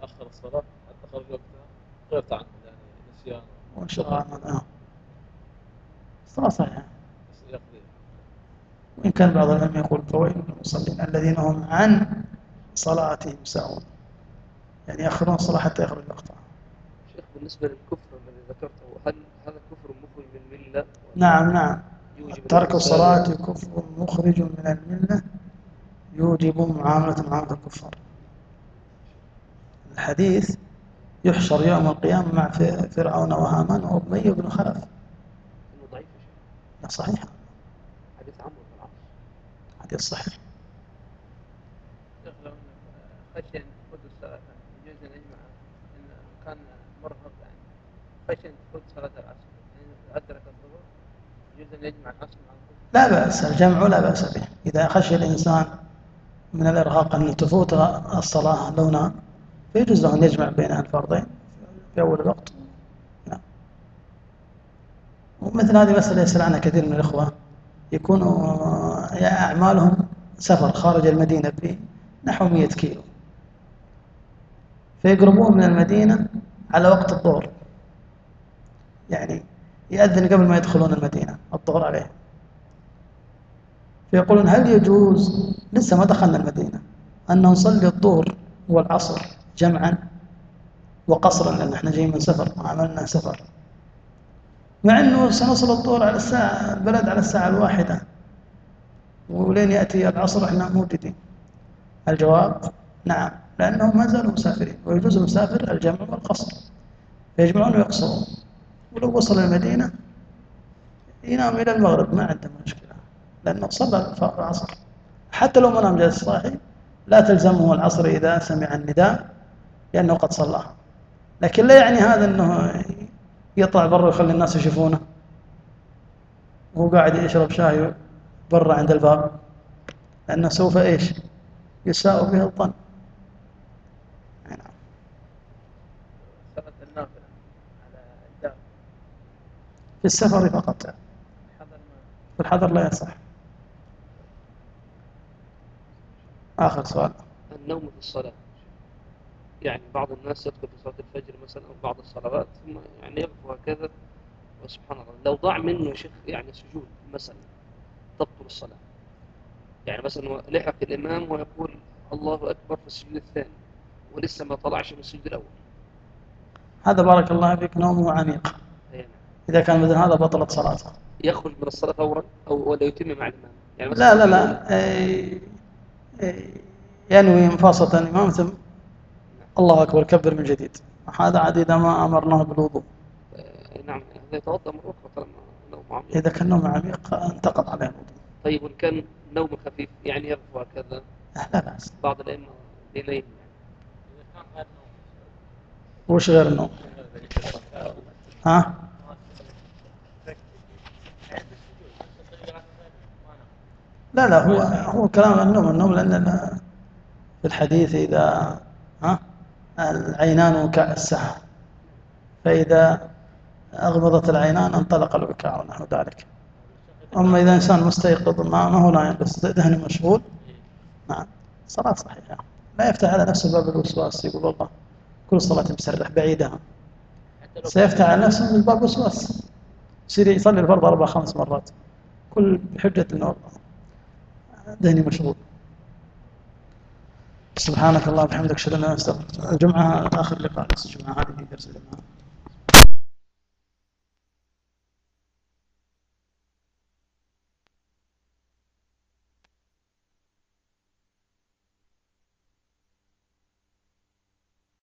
أخر الصلاة حتى خرج وقتها غير تعمد يعني نسيان وانشغال آه. الصلاة صحيحة. بس يقضي. وإن كان بعض العلماء يقول فويل للمصلين الذين هم عن صلاتهم ساهون، يعني يأخرون الصلاة حتى يخرج وقتها. شيخ بالنسبة للكفر الذي ذكرته، هل هذا كفر مخرج من الملة؟ نعم نعم، يوجب ترك الارتداد؟ الصلاة كفر مخرج من الملة يوجب معاملة معاملة الكفار. الحديث يحشر يوم القيامة مع فرعون وهامان وأبي بن خلف. إنه ضعيف يا شيخ. لا صحيح، حديث عمرو بن العاص. حديث صحيح. شيخ لو خشي أن تفوت الصلاة يجوز أن يجمع إن كان مرهق يعني خشي أن تفوت صلاة العصر يعني أدرك الظهر يجوز أن يجمع العصر مع الظهر. لا بأس، الجمع لا بأس به إذا خشي الإنسان من الإرهاق أن تفوت الصلاة لو نام فيجوز له أن يجمع بين الفرضين في أول الوقت. نعم. ومثل هذه مسألة يسأل عنها كثير من الإخوة، يكونوا أعمالهم سفر خارج المدينة بنحو مئة كيلو، فيقربون من المدينة على وقت الظهر، يعني يأذن قبل ما يدخلون المدينة الظهر عليه، فيقولون هل يجوز لسه ما دخلنا المدينة أن نصلي الظهر والعصر جمعا وقصرا لأن احنا جايين من سفر وعملنا سفر، مع أنه سنصل الظهر على الساعة البلد على الساعة الواحدة ولين يأتي العصر احنا موجودين؟ الجواب نعم، لأنهم ما زالوا مسافرين ويجوز المسافر الجمع والقصر، فيجمعون ويقصرون، ولو وصل المدينة ينام إلى المغرب ما عنده مشكلة لأنه صلى العصر، حتى لو ما نام جالس صاحي لا تلزمه العصر إذا سمع النداء لأنه قد صلى. لكن لا يعني هذا أنه يطلع برا ويخلي الناس يشوفونه وهو قاعد يشرب شاي برا عند الباب، لأنه سوف إيش يساء به الظن. صلاة النافلة على الدار في السفر فقط، حضر ما في الحضر لا يصح. آخر سؤال. النوم في الصلاة، يعني بعض الناس يدخل في صلاة الفجر مثلا أو بعض الصلوات ثم يعني يبقى هكذا وسبحان الله لو ضاع منه يا شيخ يعني سجود مثلا تبطل الصلاة، يعني مثلا لحق الإمام ويقول الله أكبر في السجود الثاني ولسه ما طلعش من السجود الأول، هذا بارك الله فيك نومه عميق، يعني إذا كان مثل هذا بطلت صلاته. يخرج من الصلاة فورا أو ولا يتم مع الإمام؟ يعني لا لا لا أي أي ينوي مفاصلة الإمام ثم الله أكبر كبر من جديد، هذا عاد إذا ما أمرناه بالوضوء. آه نعم، هذا يتوضأ مرة أخرى طالما نوم عميق. إذا كان نوم عميق انتقض عليه الوضوء. طيب وإن كان نوم خفيف يعني يغفو هكذا؟ لا بأس. بعض الأئمة بينين إذا كان غير نوم وش غير النوم؟ ها؟ لا لا هو هو كلام النوم النوم لأن في الحديث إذا ها العينان وكاء السحر، فإذا أغمضت العينان انطلق الوكاء ونحو ذلك. أما إذا إنسان مستيقظ ما ما هو نايم بس ذهنه مشغول، نعم صلاة صحيحة، لا يفتح على نفسه باب الوسواس يقول والله كل صلاة مسرح بعيدها، سيفتح على نفسه من باب وسواس يصير يصلي الفرض أربع خمس مرات كل بحجة أنه ذهني مشغول. سبحانك الله وبحمدك أشهد أن لا إله إلا أنت أستغفرك. الجمعة آخر لقاء الجمعة هذه في درس الجمعة.